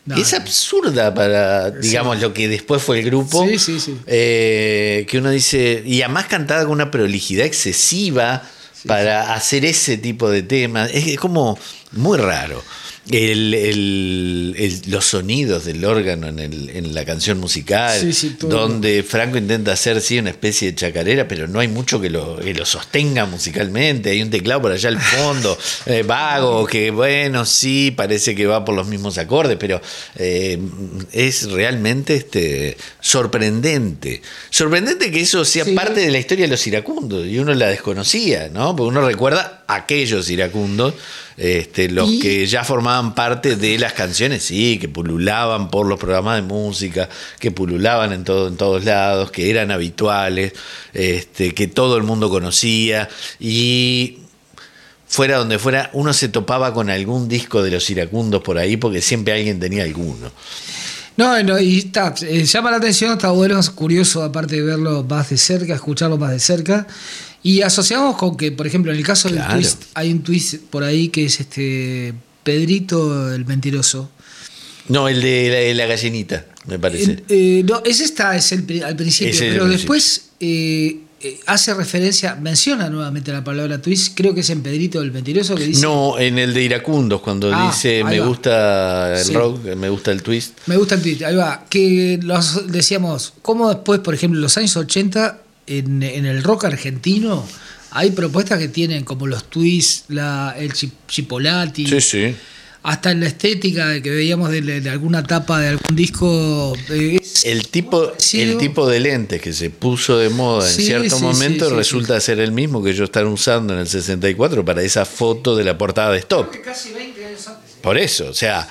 No, es absurda para, digamos, lo que después fue el grupo. Sí. Que uno dice, y además cantada con una prolijidad excesiva para hacer ese tipo de temas. Es como muy raro. Los sonidos del órgano en la canción musical, donde Franco intenta hacer una especie de chacarera, pero no hay mucho que lo sostenga musicalmente. Hay un teclado por allá al fondo, vago, que bueno, sí, parece que va por los mismos acordes, pero es realmente sorprendente. Sorprendente que eso sea parte de la historia de los iracundos, y uno la desconocía, ¿no? Porque uno recuerda aquellos iracundos, los que ya formaban parte de las canciones, que pululaban por los programas de música, que pululaban en todos lados, que eran habituales, que todo el mundo conocía, y fuera donde fuera, uno se topaba con algún disco de los iracundos por ahí, porque siempre alguien tenía alguno. No, y está, llama la atención, está bueno, es curioso, aparte de verlo más de cerca, escucharlo más de cerca. Y asociamos con que, por ejemplo, en el caso del twist, hay un twist por ahí que es Pedrito el Mentiroso. No, el de la gallinita, me parece. No, ese es al principio, pero después hace referencia, menciona nuevamente la palabra twist, creo que es en Pedrito el Mentiroso que dice... No, en el de Iracundos, cuando dice me gusta el rock, me gusta el twist. Me gusta el twist, ahí va. Que decíamos, ¿cómo después, por ejemplo, en los años 80... En el rock argentino hay propuestas que tienen como los twists, el chipolati, hasta en la estética que veíamos de alguna tapa de algún disco. El tipo de lentes que se puso de moda en cierto momento resulta ser el mismo que ellos están usando en el 64 para esa foto de la portada de Stop. Casi 20 años antes. Por eso, o sea...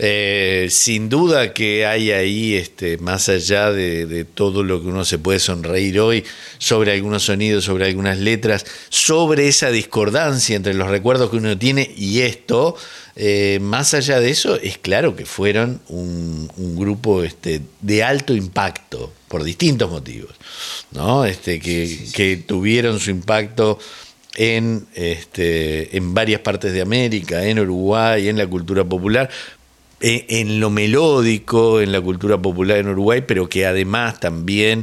sin duda que hay ahí, más allá de todo lo que uno se puede sonreír hoy, sobre algunos sonidos, sobre algunas letras, sobre esa discordancia entre los recuerdos que uno tiene y esto, más allá de eso, es claro que fueron un grupo de alto impacto, por distintos motivos, ¿no? Que tuvieron su impacto en varias partes de América, en Uruguay, en la cultura popular, en lo melódico, en la cultura popular en Uruguay, pero que además también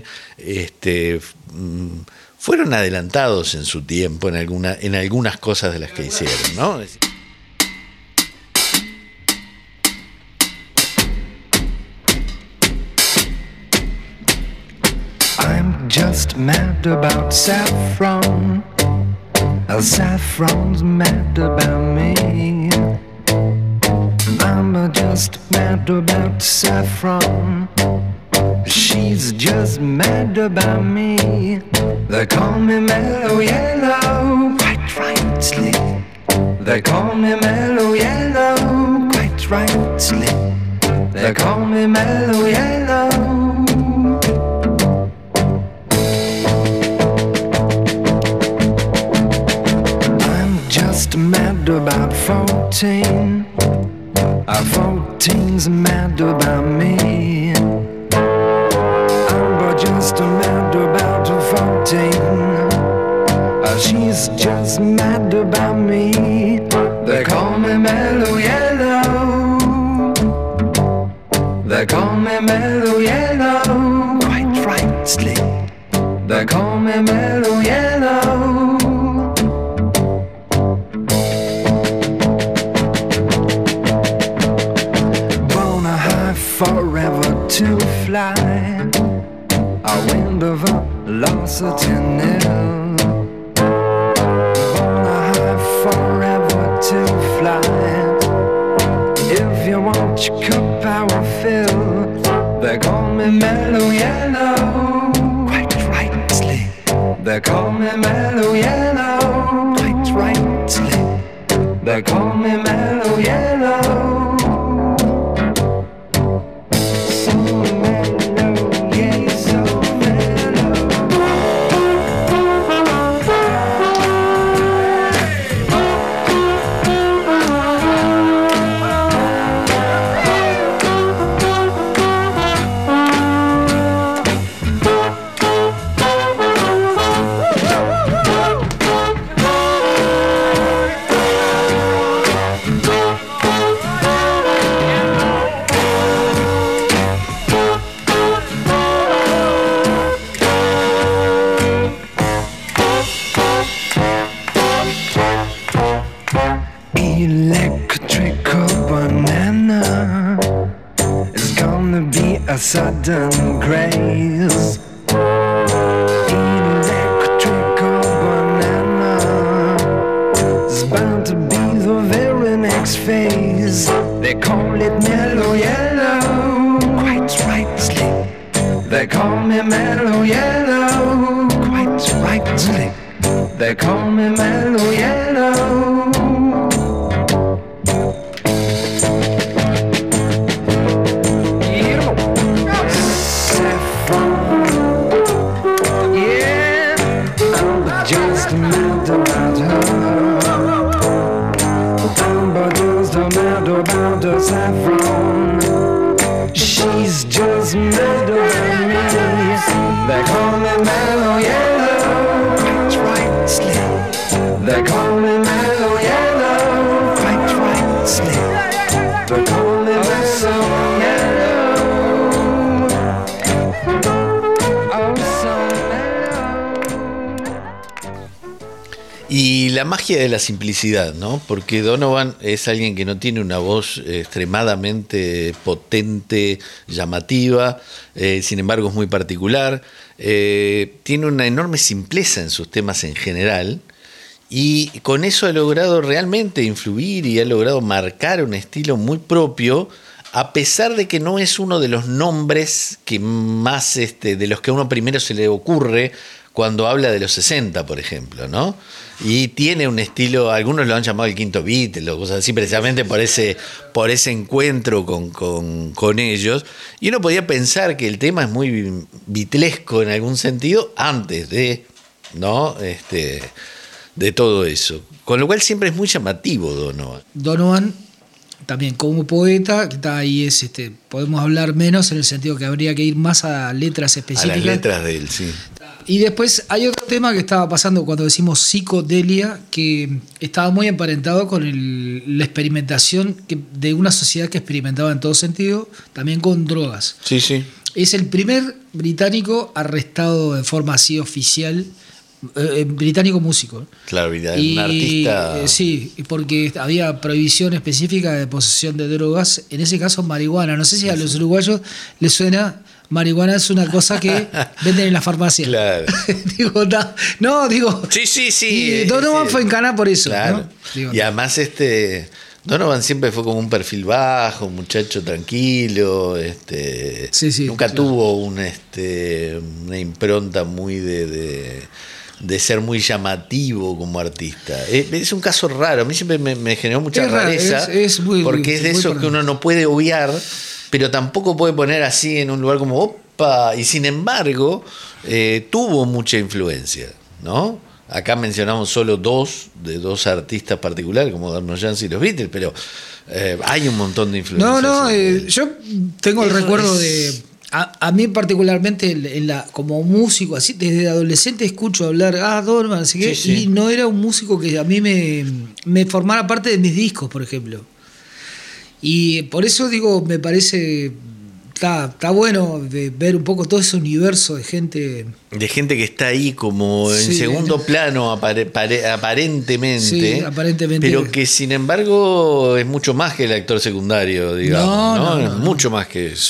fueron adelantados en su tiempo en algunas cosas de las que hicieron, ¿no? I'm just mad about saffron. Saffron's mad about me. I'm just mad about saffron. She's just mad about me. They call me Mellow Yellow, quite rightly. They call me Mellow Yellow, quite rightly. They call me Mellow Yellow. I'm just mad about 14. 14's mad about me. I'm just mad about 14. She's just mad about me. They call me Mellow Yellow. They call me Mellow Yellow, quite rightly. They call me Mellow Yellow. Forever to fly, a wind of velocity nil. Born high forever to fly. If you want your cup power fill, they call me Mellow Yellow, quite rightly. They call me Mellow Yellow, quite rightly. They call me Mellow Yellow. garden craze. Electrical banana is bound to be the very next phase. They call it mellow yellow, quite rightly. They call me mellow yellow, quite rightly. They call me mellow yellow. Saffron, she's just mad about me. They call me mellow yellow, quite rightly. They call me mellow yellow, quite rightly. They call me mellow yellow, oh so mellow. Y la magia de la simplicidad, ¿no? Porque Donovan es alguien que no tiene una voz extremadamente potente, llamativa, sin embargo es muy particular, tiene una enorme simpleza en sus temas en general, y con eso ha logrado realmente influir y ha logrado marcar un estilo muy propio, a pesar de que no es uno de los nombres que más de los que a uno primero se le ocurre cuando habla de los 60, por ejemplo, ¿no? Y tiene un estilo, algunos lo han llamado el quinto Beatle o cosas así, precisamente por ese encuentro con ellos. Y uno podía pensar que el tema es muy beatlesco en algún sentido antes de, ¿no? De todo eso. Con lo cual siempre es muy llamativo Donovan. Donovan, también como poeta, que está ahí, podemos hablar menos en el sentido que habría que ir más a letras específicas. A las letras de él, sí. Y después hay otro tema que estaba pasando cuando decimos psicodelia, que estaba muy emparentado con la experimentación de una sociedad que experimentaba en todo sentido, también con drogas. Sí, sí. Es el primer británico arrestado de forma así oficial, británico músico. Claro, un artista. Sí, porque había prohibición específica de posesión de drogas, en ese caso marihuana. No sé si a los uruguayos les suena. Marihuana es una cosa que venden en la farmacia. Claro. digo. Sí. Y Donovan fue en cana por eso. Claro. ¿No? Y además Donovan siempre fue como un perfil bajo, un muchacho tranquilo, nunca tuvo una impronta muy de ser muy llamativo como artista. Es un caso raro, a mí siempre me generó mucha rareza, porque es de esos que uno no puede obviar, pero tampoco puede poner así en un lugar como opa, y sin embargo tuvo mucha influencia, ¿no? Acá mencionamos solo dos artistas particulares, como Donald Jones y los Beatles, pero hay un montón de influencias. Yo tengo el recuerdo de... A mí particularmente, como músico, así desde adolescente escucho hablar, Donovan, así que, sí. Y no era un músico que a mí me formara parte de mis discos, por ejemplo. Y por eso digo, me parece... Está bueno de ver un poco todo ese universo de gente... De gente que está ahí como en segundo plano aparentemente, sí, aparentemente, pero que sin embargo es mucho más que el actor secundario, digamos. No, es mucho más que eso.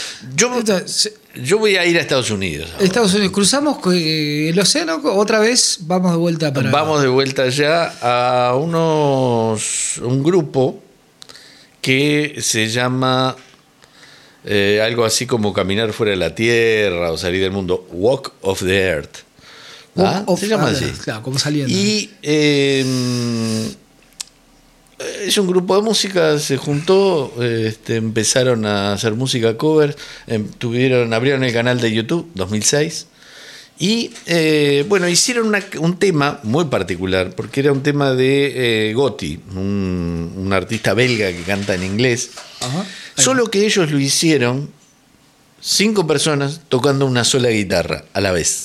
Yo voy a ir a Estados Unidos. Ahora. Estados Unidos, cruzamos el océano otra vez, vamos de vuelta Vamos de vuelta ya a un grupo que se llama... algo así como caminar fuera de la tierra o salir del mundo, Walk of the Earth. Se llama así. Claro, como saliendo. Y es un grupo de música, se juntó, empezaron a hacer música cover, abrieron el canal de YouTube 2006 y hicieron un tema muy particular, porque era un tema de Gotti, un artista belga que canta en inglés. Ajá. Solo que ellos lo hicieron 5 personas tocando una sola guitarra a la vez.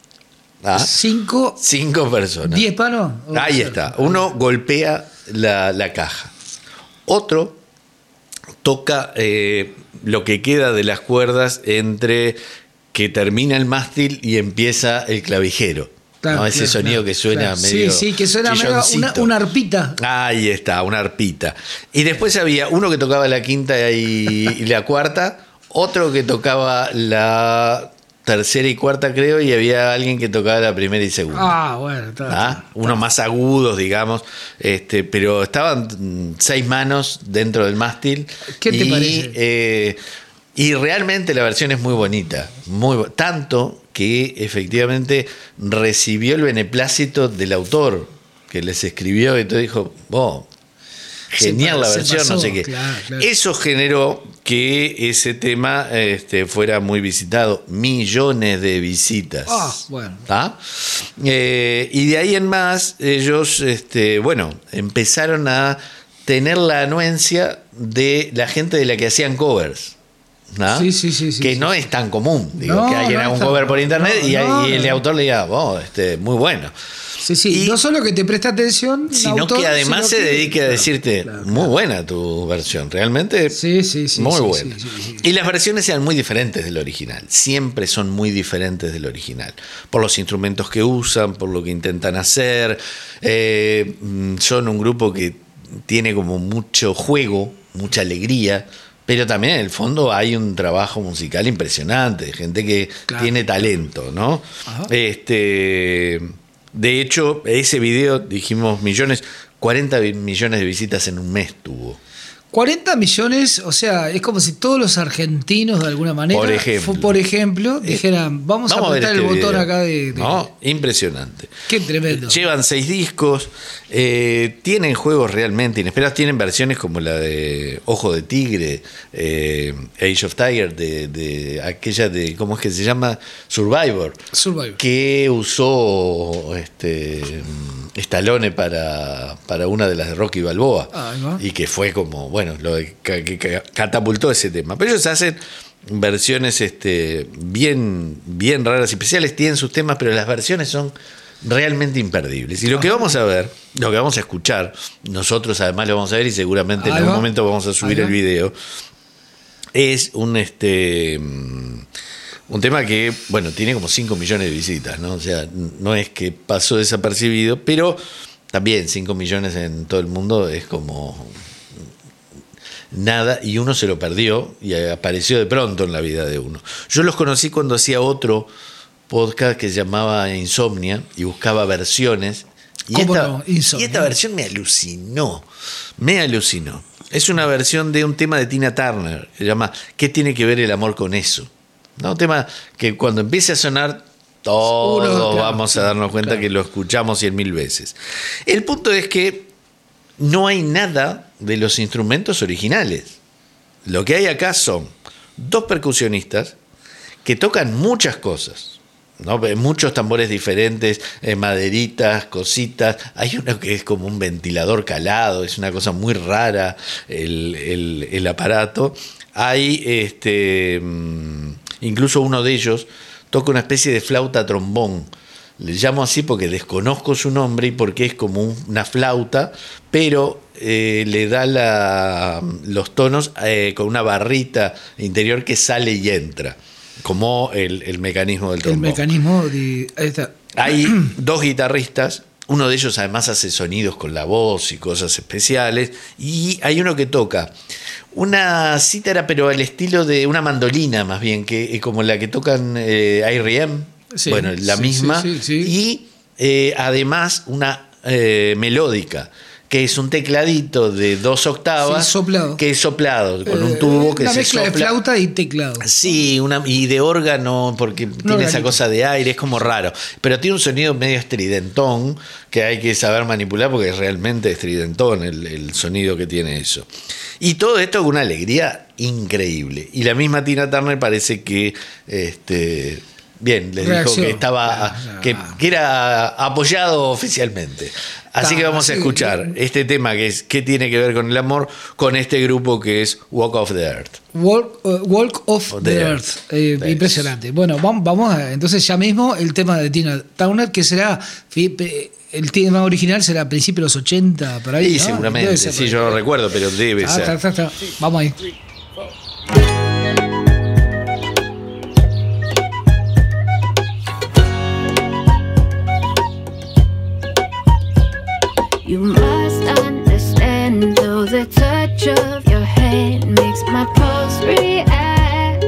5 personas. 10 palos. Ahí está. Uno golpea la caja. Otro toca lo que queda de las cuerdas entre que termina el mástil y empieza el clavijero. Claro, ¿no? Ese sonido que suena medio... Sí, que suena medio una arpita. Ahí está, una arpita. Y después había uno que tocaba la quinta y la cuarta, otro que tocaba la tercera y cuarta, creo, y había alguien que tocaba la primera y segunda. Bueno, Unos más agudos, digamos, pero estaban 6 manos dentro del mástil. ¿Qué te parece? Y realmente la versión es muy bonita, tanto que efectivamente recibió el beneplácito del autor que les escribió y todo, dijo, genial la versión, pasó, no sé qué. Claro. Eso generó que ese tema fuera muy visitado, millones de visitas. Bueno. Y de ahí en más, ellos empezaron a tener la anuencia de la gente de la que hacían covers. Sí, que no es tan común, que alguien haga un cover por internet y el autor le diga, muy bueno. Sí, y no solo que te presta atención, sino que además se dedique a decirte, muy buena tu versión, realmente muy buena. Y las versiones eran muy diferentes del original, siempre son muy diferentes del original, por los instrumentos que usan, por lo que intentan hacer. Son un grupo que tiene como mucho juego, mucha alegría, pero también en el fondo hay un trabajo musical impresionante, de gente que tiene talento, ¿no? De hecho, ese video, dijimos 40 millones de visitas en un mes tuvo. 40 millones, o sea, es como si todos los argentinos de alguna manera, por ejemplo dijeran, vamos a apretar el botón video acá de... No, impresionante. Qué tremendo. Llevan 6 discos, tienen juegos realmente inesperados, tienen versiones como la de Ojo de Tigre, Age of Tiger, de aquella de, ¿cómo es que se llama? Survivor. Que usó Stallone para una de las de Rocky Balboa. Y que fue como, lo que catapultó ese tema. Pero ellos hacen versiones bien raras y especiales, tienen sus temas, pero las versiones son realmente imperdibles. Y lo que vamos a ver, lo que vamos a escuchar, nosotros además lo vamos a ver y seguramente en algún momento vamos a subir el video, es un tema que, tiene como 5 millones de visitas, ¿no? O sea, no es que pasó desapercibido, pero también 5 millones en todo el mundo es como nada, y uno se lo perdió y apareció de pronto en la vida de uno. Yo los conocí cuando hacía otro podcast que se llamaba Insomnia y buscaba versiones. Y esta versión me alucinó. Es una versión de un tema de Tina Turner que se llama ¿Qué tiene que ver el amor con eso? ¿No? Un tema que cuando empiece a sonar todos vamos a darnos cuenta que lo escuchamos 100.000 veces. El punto es que no hay nada de los instrumentos originales. Lo que hay acá son 2 percusionistas que tocan muchas cosas, ¿no? Muchos tambores diferentes, maderitas, cositas. Hay uno que es como un ventilador calado, es una cosa muy rara el aparato. Hay incluso uno de ellos toca una especie de flauta trombón. Le llamo así porque desconozco su nombre y porque es como una flauta, pero le da los tonos con una barrita interior que sale y entra, como el mecanismo del trombón. Ahí está. Hay 2 guitarristas, uno de ellos además hace sonidos con la voz y cosas especiales, y hay uno que toca una cítara, pero al estilo de una mandolina más bien, que como la que tocan R.E.M., misma. Y además una melódica, que es un tecladito de 2 octavas, que es soplado, con un tubo que se sopla. Una mezcla de flauta y teclado. Sí, y de órgano, porque tiene esa cosa de aire, es como raro. Pero tiene un sonido medio estridentón, que hay que saber manipular, porque es realmente estridentón el sonido que tiene eso. Y todo esto con una alegría increíble. Y la misma Tina Turner parece que... les dijo que estaba que era apoyado oficialmente. Así que vamos a escuchar este tema que es ¿Qué tiene que ver con el amor? Con este grupo que es Walk of the Earth. Walk of the Earth. Impresionante. Bueno, vamos a, entonces ya mismo el tema de Tina Turner, que será el tema original será a principios de los 80 por ahí. Sí, seguramente. Sí, yo no recuerdo, pero debe ser. Vamos ahí. You must understand, though the touch of your hand makes my pulse react.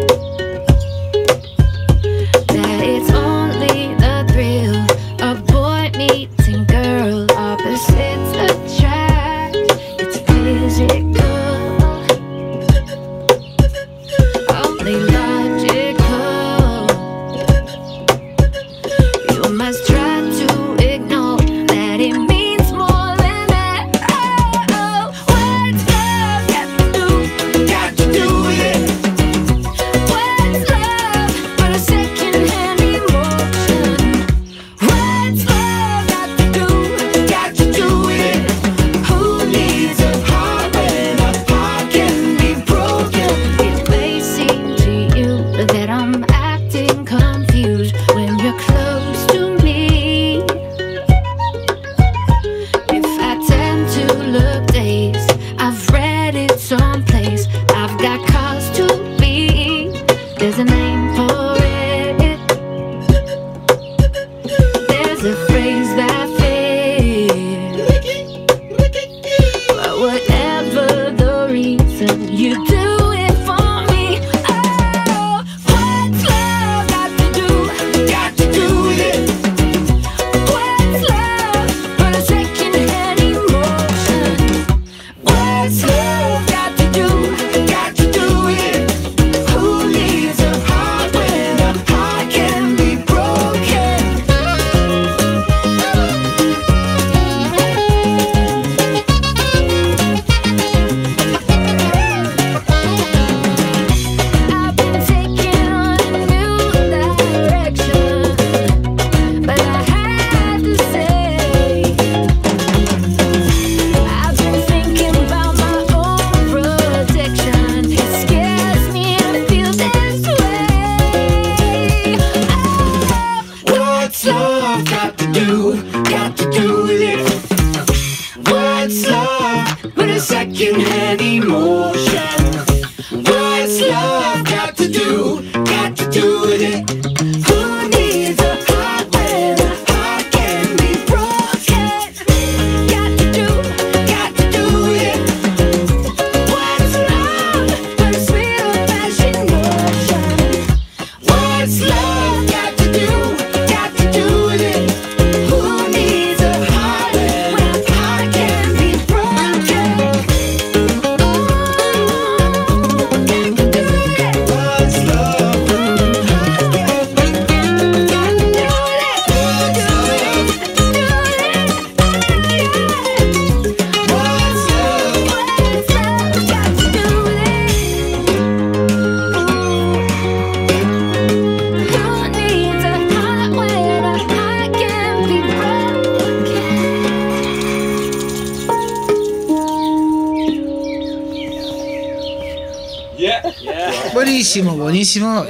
Buenísimo, buenísimo.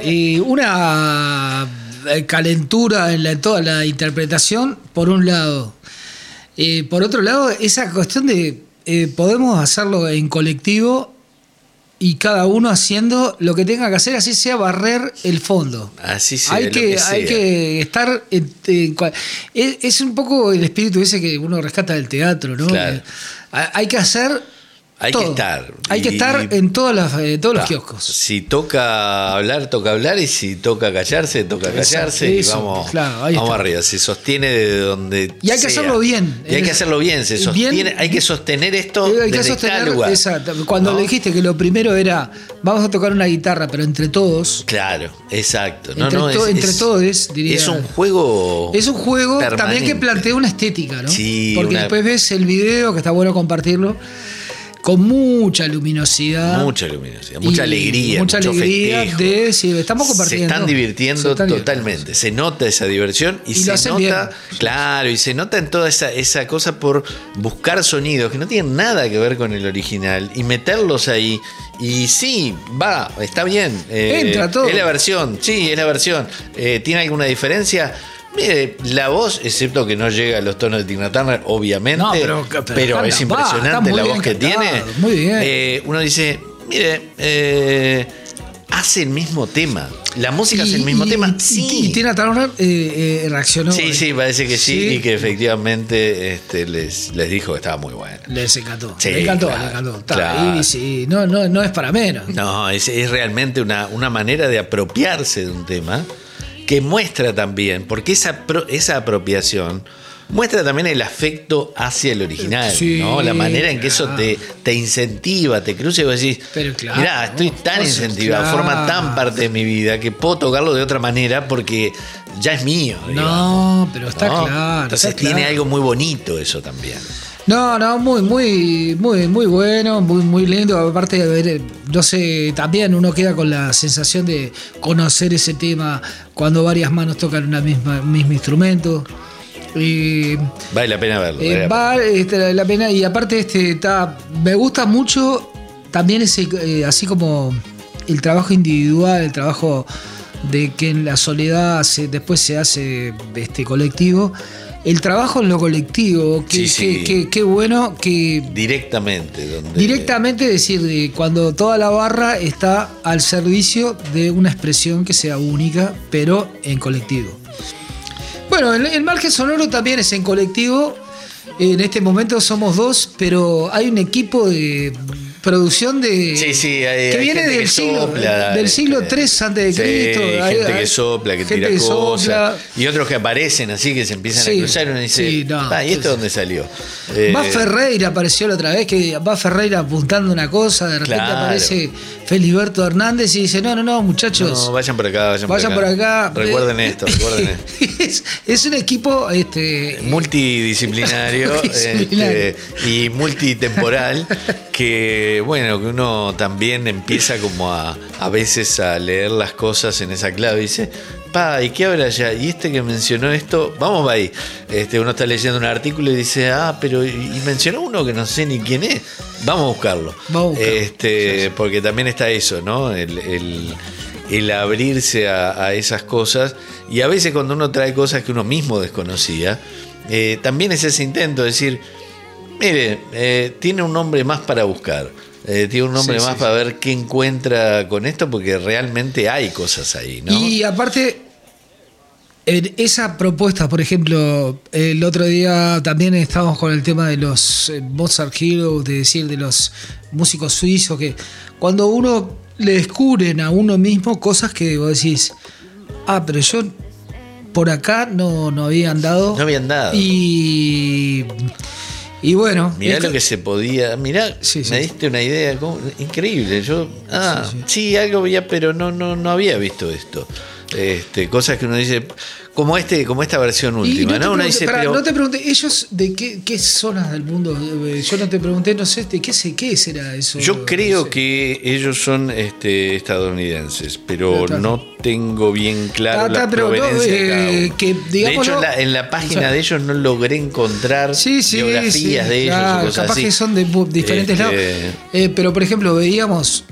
Una calentura en toda la interpretación, por un lado. Por otro lado, esa cuestión de podemos hacerlo en colectivo y cada uno haciendo lo que tenga que hacer, así sea barrer el fondo. Así sea. Hay que estar. Es un poco el espíritu ese que uno rescata del teatro, ¿no? Claro. Hay que hacer. Hay todo. que estar. Hay que estar en todos los kioscos. Si toca hablar, y si toca callarse, toca callarse. Eso, y vamos, claro, vamos arriba. Se sostiene de donde y hay que hacerlo bien. Y hay que hacerlo bien. Se sostiene, hay que sostener esto desde tal lugar. Exacto. Cuando le dijiste que lo primero era vamos a tocar una guitarra, pero entre todos. Claro, exacto. Entre todos, diría. Es un juego. Es un juego permanente. También que plantea una estética, ¿no? Sí, porque después ves el video, que está bueno compartirlo. Con mucha luminosidad. Mucha alegría. Mucha mucho alegría festejo. de decir, estamos compartiendo. Se están divirtiendo totalmente. Se nota esa diversión y se nota, bien. claro, y se nota en toda esa cosa por buscar sonidos que no tienen nada que ver con el original y meterlos ahí. Y sí, está bien. Entra todo. Es la versión, sí, es la versión. ¿Tiene alguna diferencia? Mire, la voz, excepto que no llega a los tonos de Tina Turner, obviamente, no, pero es impresionante la voz que tiene. Muy bien. Uno dice, mire, hace el mismo tema. La música hace el mismo tema. Sí. Y Tina Turner reaccionó. Sí, parece que sí, y que efectivamente les dijo que estaba muy bueno. Les encantó. Sí, le encantó. Claro. Y sí, no es para menos. No, es realmente una manera de apropiarse de un tema que muestra también, porque esa apropiación muestra también el afecto hacia el original, sí, ¿no? La manera en que eso te incentiva, te cruza y vos decís, mirá, estoy tan incentivado, forma tan parte de mi vida que puedo tocarlo de otra manera porque ya es mío. No, pero está claro. Entonces tiene algo muy bonito eso también. No, muy bueno, muy lindo. Aparte de ver, no sé, también uno queda con la sensación de conocer ese tema cuando varias manos tocan un mismo instrumento. Vale la pena verlo. Vale la pena. Y aparte me gusta mucho también ese, así como el trabajo individual, el trabajo de que en la soledad después se hace colectivo. El trabajo en lo colectivo, qué bueno que... Directamente decir, cuando toda la barra está al servicio de una expresión que sea única, pero en colectivo. Bueno, el margen sonoro también es en colectivo. En este momento somos 2, pero hay un equipo de producción que viene del siglo 3 antes de Cristo. Hay gente que sopla, que tira cosas. Y otros que aparecen así, que se empiezan a cruzar y uno dice, ¿y esto dónde salió? Va Ferreira apareció la otra vez, que va Ferreira apuntando una cosa, de repente aparece Feliberto Hernández y dice, no, muchachos. No, vayan por acá. Recuerden esto. Es un equipo multidisciplinario y multitemporal que uno también empieza como a veces a leer las cosas en esa clave y dice, ¿y qué habla allá? Y que mencionó esto, vamos ahí. Uno está leyendo un artículo y dice, pero y mencionó uno que no sé ni quién es. Vamos a buscarlo. Porque también está eso, ¿no? El abrirse a esas cosas. Y a veces cuando uno trae cosas que uno mismo desconocía, también es ese intento de decir, mire, tiene un nombre más para buscar. Tiene un nombre más para ver qué encuentra con esto, porque realmente hay cosas ahí, ¿no? Y aparte, esa propuesta, por ejemplo, el otro día también estábamos con el tema de los Mozart Heroes, de decir, de los músicos suizos, que cuando uno le descubren a uno mismo cosas que vos decís, pero yo por acá no había andado. No había andado. Y bueno. Mirá lo que se podía. Mirá, me diste una idea increíble. Yo, algo veía, pero no había visto esto. Cosas que uno dice, como esta versión última, ¿no? Uno dice, no te pregunté, ¿ellos de qué zonas del mundo? Yo no te pregunté, no sé, ¿de qué será eso? Yo creo que ellos son estadounidenses, pero no tengo bien claro la proveniencia de cada uno. De hecho, en la página de ellos no logré encontrar biografías de ellos o cosas capaz así. Que son de diferentes lados. Pero, por ejemplo, veíamos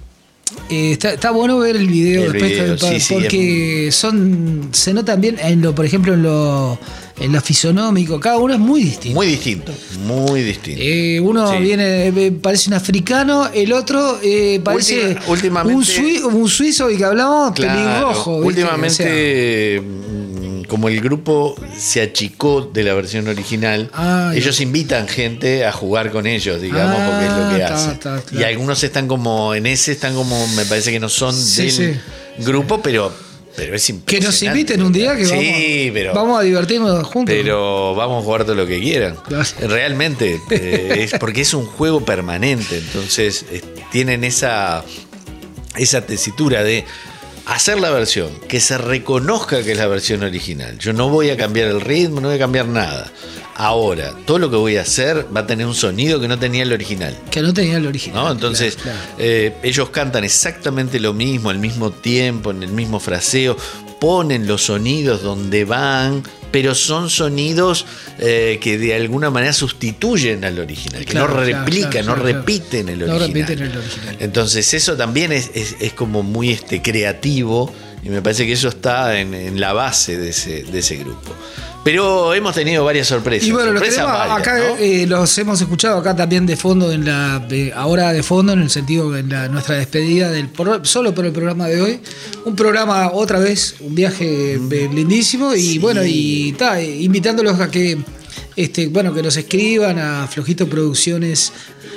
Está bueno ver el video El después video, sí, porque se notan bien por ejemplo en lo fisonómico, cada uno es muy distinto. Muy distinto, muy distinto. Uno Sí. viene, parece un africano, el otro parece Últimamente- un suizo y que hablamos pelirrojo. ¿viste? Últimamente, como el grupo se achicó de la versión original, ellos invitan gente a jugar con ellos, digamos, porque es lo que hacen. Claro. Y algunos están como, me parece que no son del grupo, pero es impresionante. Que nos inviten un día que vamos a divertirnos juntos. Pero vamos a jugar todo lo que quieran. Claro. Realmente, es porque es un juego permanente. Entonces, tienen esa tesitura de hacer la versión, que se reconozca que es la versión original. Yo no voy a cambiar el ritmo, no voy a cambiar nada. Ahora, todo lo que voy a hacer va a tener un sonido que no tenía el original. Que no tenía el original. ¿No? Entonces, Claro. Ellos cantan exactamente lo mismo, al mismo tiempo, en el mismo fraseo, ponen los sonidos donde van, pero son sonidos que de alguna manera sustituyen al original, que Claro, no claro, replican, claro, no claro. repiten el No original. repiten el original. Entonces, eso también es como muy creativo, y me parece que eso está en la base de ese grupo. Pero hemos tenido varias sorpresas. Y bueno, los sorpresas tenemos varias, acá, ¿no? los hemos escuchado acá también de fondo, ahora de fondo, en el sentido de nuestra despedida solo por el programa de hoy. Un programa, otra vez, un viaje lindísimo. Y bueno, y invitándolos a que que nos escriban a flojitoproducciones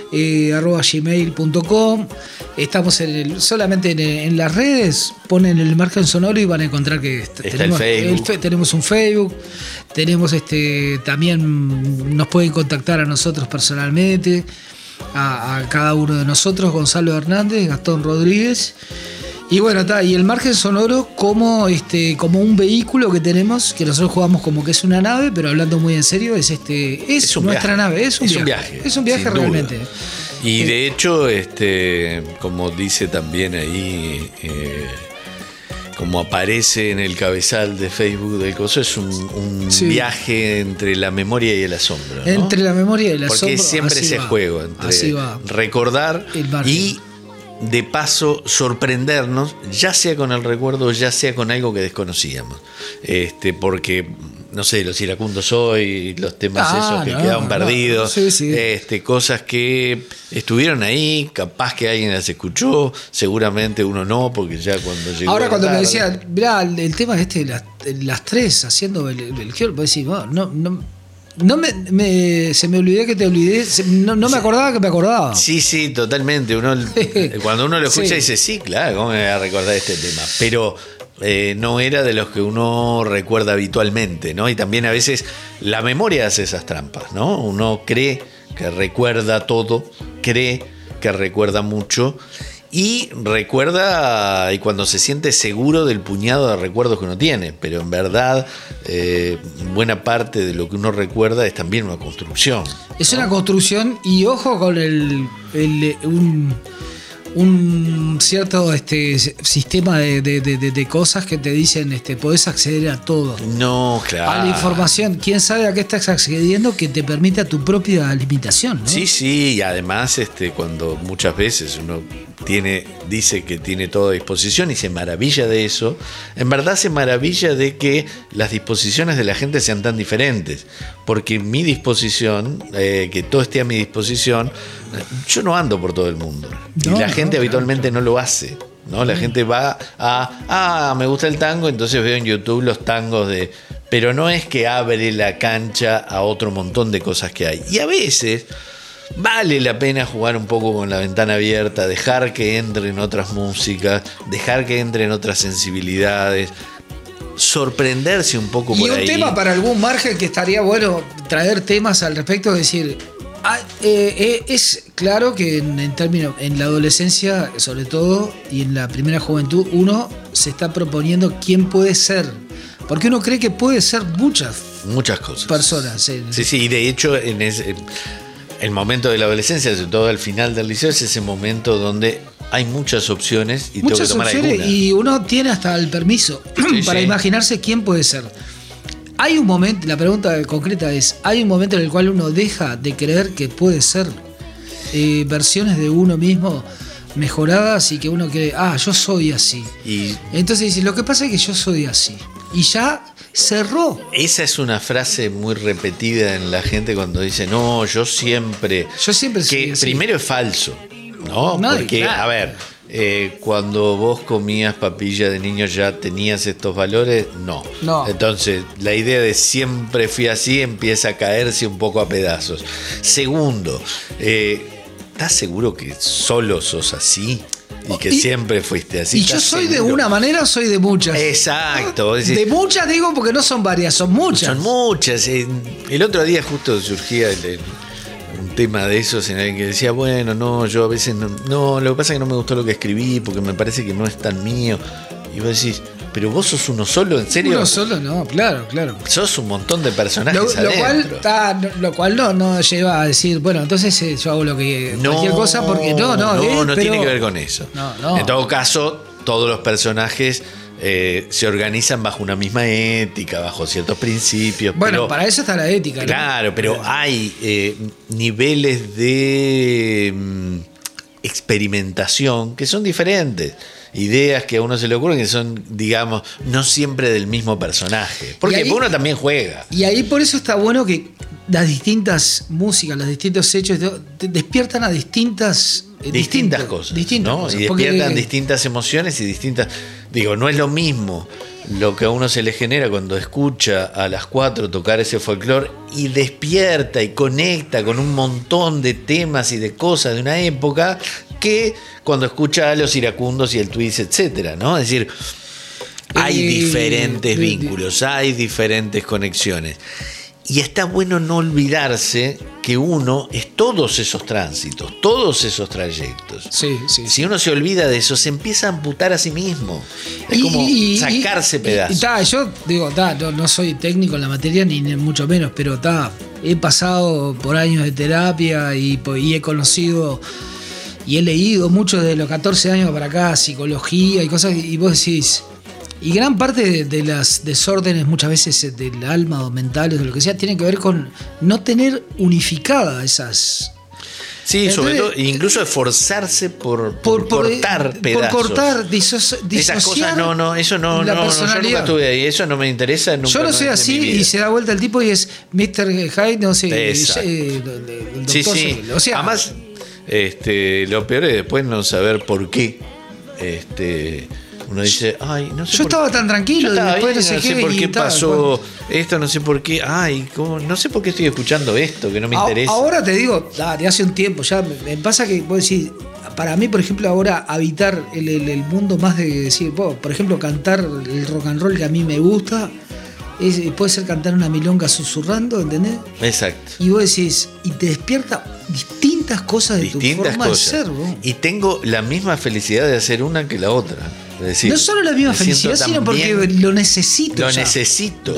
@gmail.com. Estamos solamente en las redes, ponen el margen sonoro y van a encontrar que tenemos el Facebook. tenemos un Facebook, tenemos también nos pueden contactar a nosotros personalmente, a cada uno de nosotros, Gonzalo Hernández, Gastón Rodríguez. Y bueno, y el margen sonoro como un vehículo que tenemos, que nosotros jugamos como que es una nave, pero hablando muy en serio, es nuestra nave, es un viaje. Es un viaje sin realmente. duda. Y de hecho, como dice también ahí, como aparece en el cabezal de Facebook del coso, es un viaje entre la memoria y el asombro, ¿no? Entre la memoria y el asombro. Porque siempre ese juego entre recordar y de paso sorprendernos, ya sea con el recuerdo, ya sea con algo que desconocíamos. Porque, no sé, los iracundos hoy, los temas esos que quedaron perdidos, Sí. Cosas que estuvieron ahí, capaz que alguien las escuchó, seguramente uno no, porque ya cuando llegó. Ahora cuando me decía, mirá, el tema las tres haciendo el gior, pues decir, se me olvidé que te olvidé, no me acordaba que me acordaba. Sí, totalmente. Cuando uno lo escucha dice, sí, claro, ¿cómo me voy a recordar este tema? Pero no era de los que uno recuerda habitualmente, ¿no? Y también a veces la memoria hace esas trampas, ¿no? Uno cree que recuerda todo, cree que recuerda mucho y recuerda y cuando se siente seguro del puñado de recuerdos que uno tiene, pero en verdad buena parte de lo que uno recuerda es también una construcción. Es una construcción y ojo con un cierto sistema de cosas que te dicen podés acceder a todo. No, claro. A la información. ¿Quién sabe a qué estás accediendo que te permita tu propia limitación, ¿no? Sí, y además cuando muchas veces uno dice que tiene todo a disposición y se maravilla de eso, en verdad se maravilla de que las disposiciones de la gente sean tan diferentes, porque mi disposición, que todo esté a mi disposición, yo no ando por todo el mundo, y la gente habitualmente no lo hace, ¿no? La gente va me gusta el tango, entonces veo en YouTube los tangos pero no es que abre la cancha a otro montón de cosas que hay, y a veces vale la pena jugar un poco con la ventana abierta, dejar que entren otras músicas, dejar que entren otras sensibilidades, sorprenderse un poco por ahí. Y un tema para algún margen que estaría bueno traer temas al respecto, es decir, es claro que en la adolescencia, sobre todo, y en la primera juventud, uno se está proponiendo quién puede ser, porque uno cree que puede ser muchas cosas, personas. Sí, y de hecho el momento de la adolescencia, sobre todo al final del liceo, es ese momento donde hay muchas opciones y tengo que tomar alguna. Y uno tiene hasta el permiso para imaginarse quién puede ser. Hay un momento, la pregunta concreta es, ¿hay un momento en el cual uno deja de creer que puede ser versiones de uno mismo mejoradas y que uno cree, yo soy así. Y Entonces dice, lo que pasa es que yo soy así. Y ya cerró. esa es una frase muy repetida en la gente cuando dice, no, yo siempre soy que así. primero es falso, ¿no? No, Porque, claro. a ver, cuando vos comías papilla de niño ya tenías estos valores, no. Entonces, la idea de siempre fui así empieza a caerse un poco a pedazos. Segundo, ¿estás seguro que solo sos así? Y que siempre fuiste así. Y yo soy de una manera, soy de muchas. Exacto. Vos decís, De muchas digo porque no son varias, son muchas. son muchas. El otro día justo surgía un tema de esos en el que decía, bueno, no, yo a veces no, lo que pasa es que no me gustó lo que escribí porque me parece que no es tan mío. Y vos decís, pero vos sos uno solo, ¿en serio? Uno solo, no, claro. Sos un montón de personajes Lo cual no lleva a decir, bueno, entonces yo hago cualquier cosa porque no tiene que ver con eso. No. En todo caso, todos los personajes se organizan bajo una misma ética, bajo ciertos principios. Bueno, pero, para eso está la ética, ¿no? Claro, pero hay niveles de experimentación que son diferentes. Ideas que a uno se le ocurren que son, digamos, no siempre del mismo personaje. Porque uno también juega. Y ahí por eso está bueno que las distintas músicas, los distintos hechos despiertan a distintas cosas. Distintas ¿no? cosas. Y despiertan distintas emociones y distintas. Digo, no es lo mismo lo que a uno se le genera cuando escucha a las 4 tocar ese folclore y despierta y conecta con un montón de temas y de cosas de una época que cuando escucha a los iracundos y el Twist, etcétera, ¿no? Es decir, hay diferentes vínculos, hay diferentes conexiones. Y está bueno no olvidarse que uno es todos esos tránsitos, todos esos trayectos. Sí. Si uno se olvida de eso, se empieza a amputar a sí mismo. Es como sacarse pedazos. Yo digo, no soy técnico en la materia, ni mucho menos, pero he pasado por años de terapia y he conocido y he leído mucho desde los 14 años para acá, psicología y cosas, y vos decís. Y gran parte de las desórdenes, muchas veces del alma o mentales o lo que sea, tienen que ver con no tener unificadas esas. Sí, sobre todo, incluso esforzarse por cortar pedazos. Por cortar, disociar. Esas cosas, eso no, la yo personalidad. nunca estuve ahí, eso no me interesa. Nunca, yo no soy así y se da vuelta el tipo y es Mr. Hyde, no sé, el doctor. Sí. O sea, además, lo peor es después no saber por qué. Uno dice, no sé. Yo estaba tan tranquilo, después no sé por qué pasó esto, no sé por qué. No sé por qué estoy escuchando esto, que no me interesa. Ahora te digo, de hace un tiempo, ya me pasa que vos decís, para mí, por ejemplo, ahora habitar el mundo más de decir, por ejemplo, cantar el rock and roll que a mí me gusta, puede ser cantar una milonga susurrando, ¿entendés? Exacto. Y vos decís, y te despierta distintas cosas de tu forma de ser, ¿no? Y tengo la misma felicidad de hacer una que la otra. Es decir, no solo la misma felicidad, sino porque lo necesito. Necesito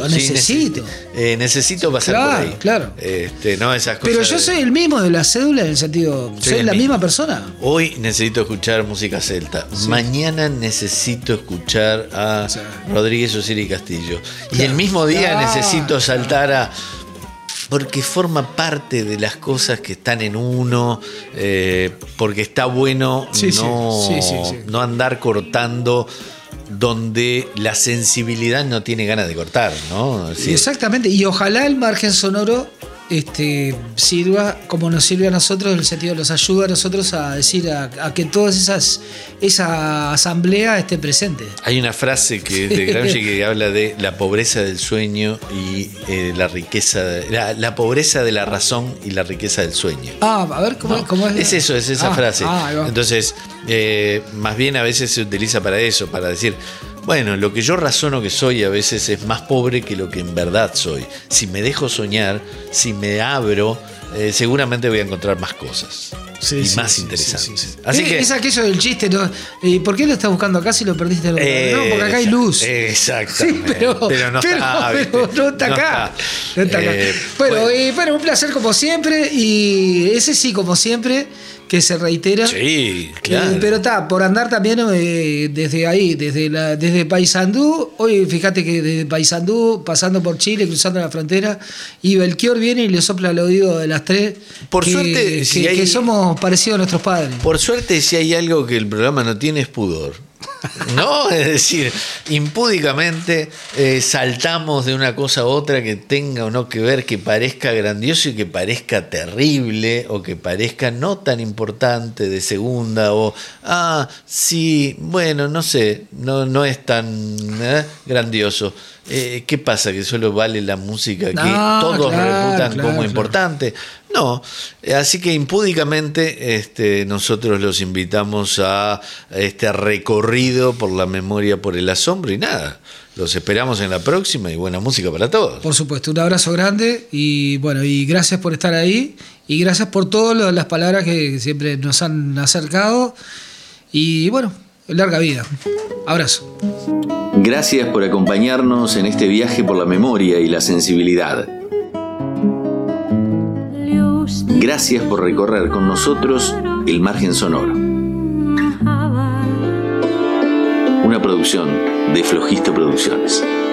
pasar por ahí. Claro. No esas cosas. Pero yo soy el mismo de la cédula en el sentido, soy la misma persona. Hoy necesito escuchar música celta. Sí. Mañana necesito escuchar a Rodríguez Uciri Castillo. Y el mismo día necesito saltar a. Porque forma parte de las cosas que están en uno, porque está bueno no andar cortando donde la sensibilidad no tiene ganas de cortar, ¿no? Es decir, exactamente, y ojalá el margen sonoro sirva como nos sirve a nosotros, en el sentido nos ayuda a nosotros a decir a que todas esa asamblea esté presente. Hay una frase que es de Gramsci que habla de la pobreza del sueño y la riqueza, la pobreza de la razón y la riqueza del sueño. A ver, ¿cómo es? Es eso, es esa frase. Entonces, más bien a veces se utiliza para eso, para decir, bueno, lo que yo razono que soy a veces es más pobre que lo que en verdad soy. Si me dejo soñar, si me abro, seguramente voy a encontrar más cosas más interesantes. Sí. Así que es aquello del chiste, ¿no? ¿Por qué lo estás buscando acá si lo perdiste en el lugar? No, porque acá hay luz. Exactamente. Sí, pero no está acá. Bueno, un placer como siempre. Y ese sí, como siempre, que se reitera. Sí, claro. Pero está, por andar también desde ahí, desde Paysandú. Hoy fíjate que desde Paysandú, pasando por Chile, cruzando la frontera, y Belchior viene y le sopla al oído de las tres. Por suerte, que somos parecidos a nuestros padres. Por suerte, si hay algo que el programa no tiene es pudor. ¿No? Es decir, impúdicamente saltamos de una cosa a otra que tenga o no que ver, que parezca grandioso y que parezca terrible, o que parezca no tan importante, de segunda, o sí, bueno, no sé, no es tan grandioso. ¿Qué pasa? ¿Que solo vale la música que todos reputan como importante? No, así que impúdicamente nosotros los invitamos a este recorrido por la memoria, por el asombro, y nada, los esperamos en la próxima y buena música para todos. Por supuesto, un abrazo grande y bueno, y gracias por estar ahí y gracias por todas las palabras que siempre nos han acercado y bueno, larga vida. Abrazo. Gracias por acompañarnos en este viaje por la memoria y la sensibilidad. Gracias por recorrer con nosotros el margen sonoro. Una producción de Flojisto Producciones.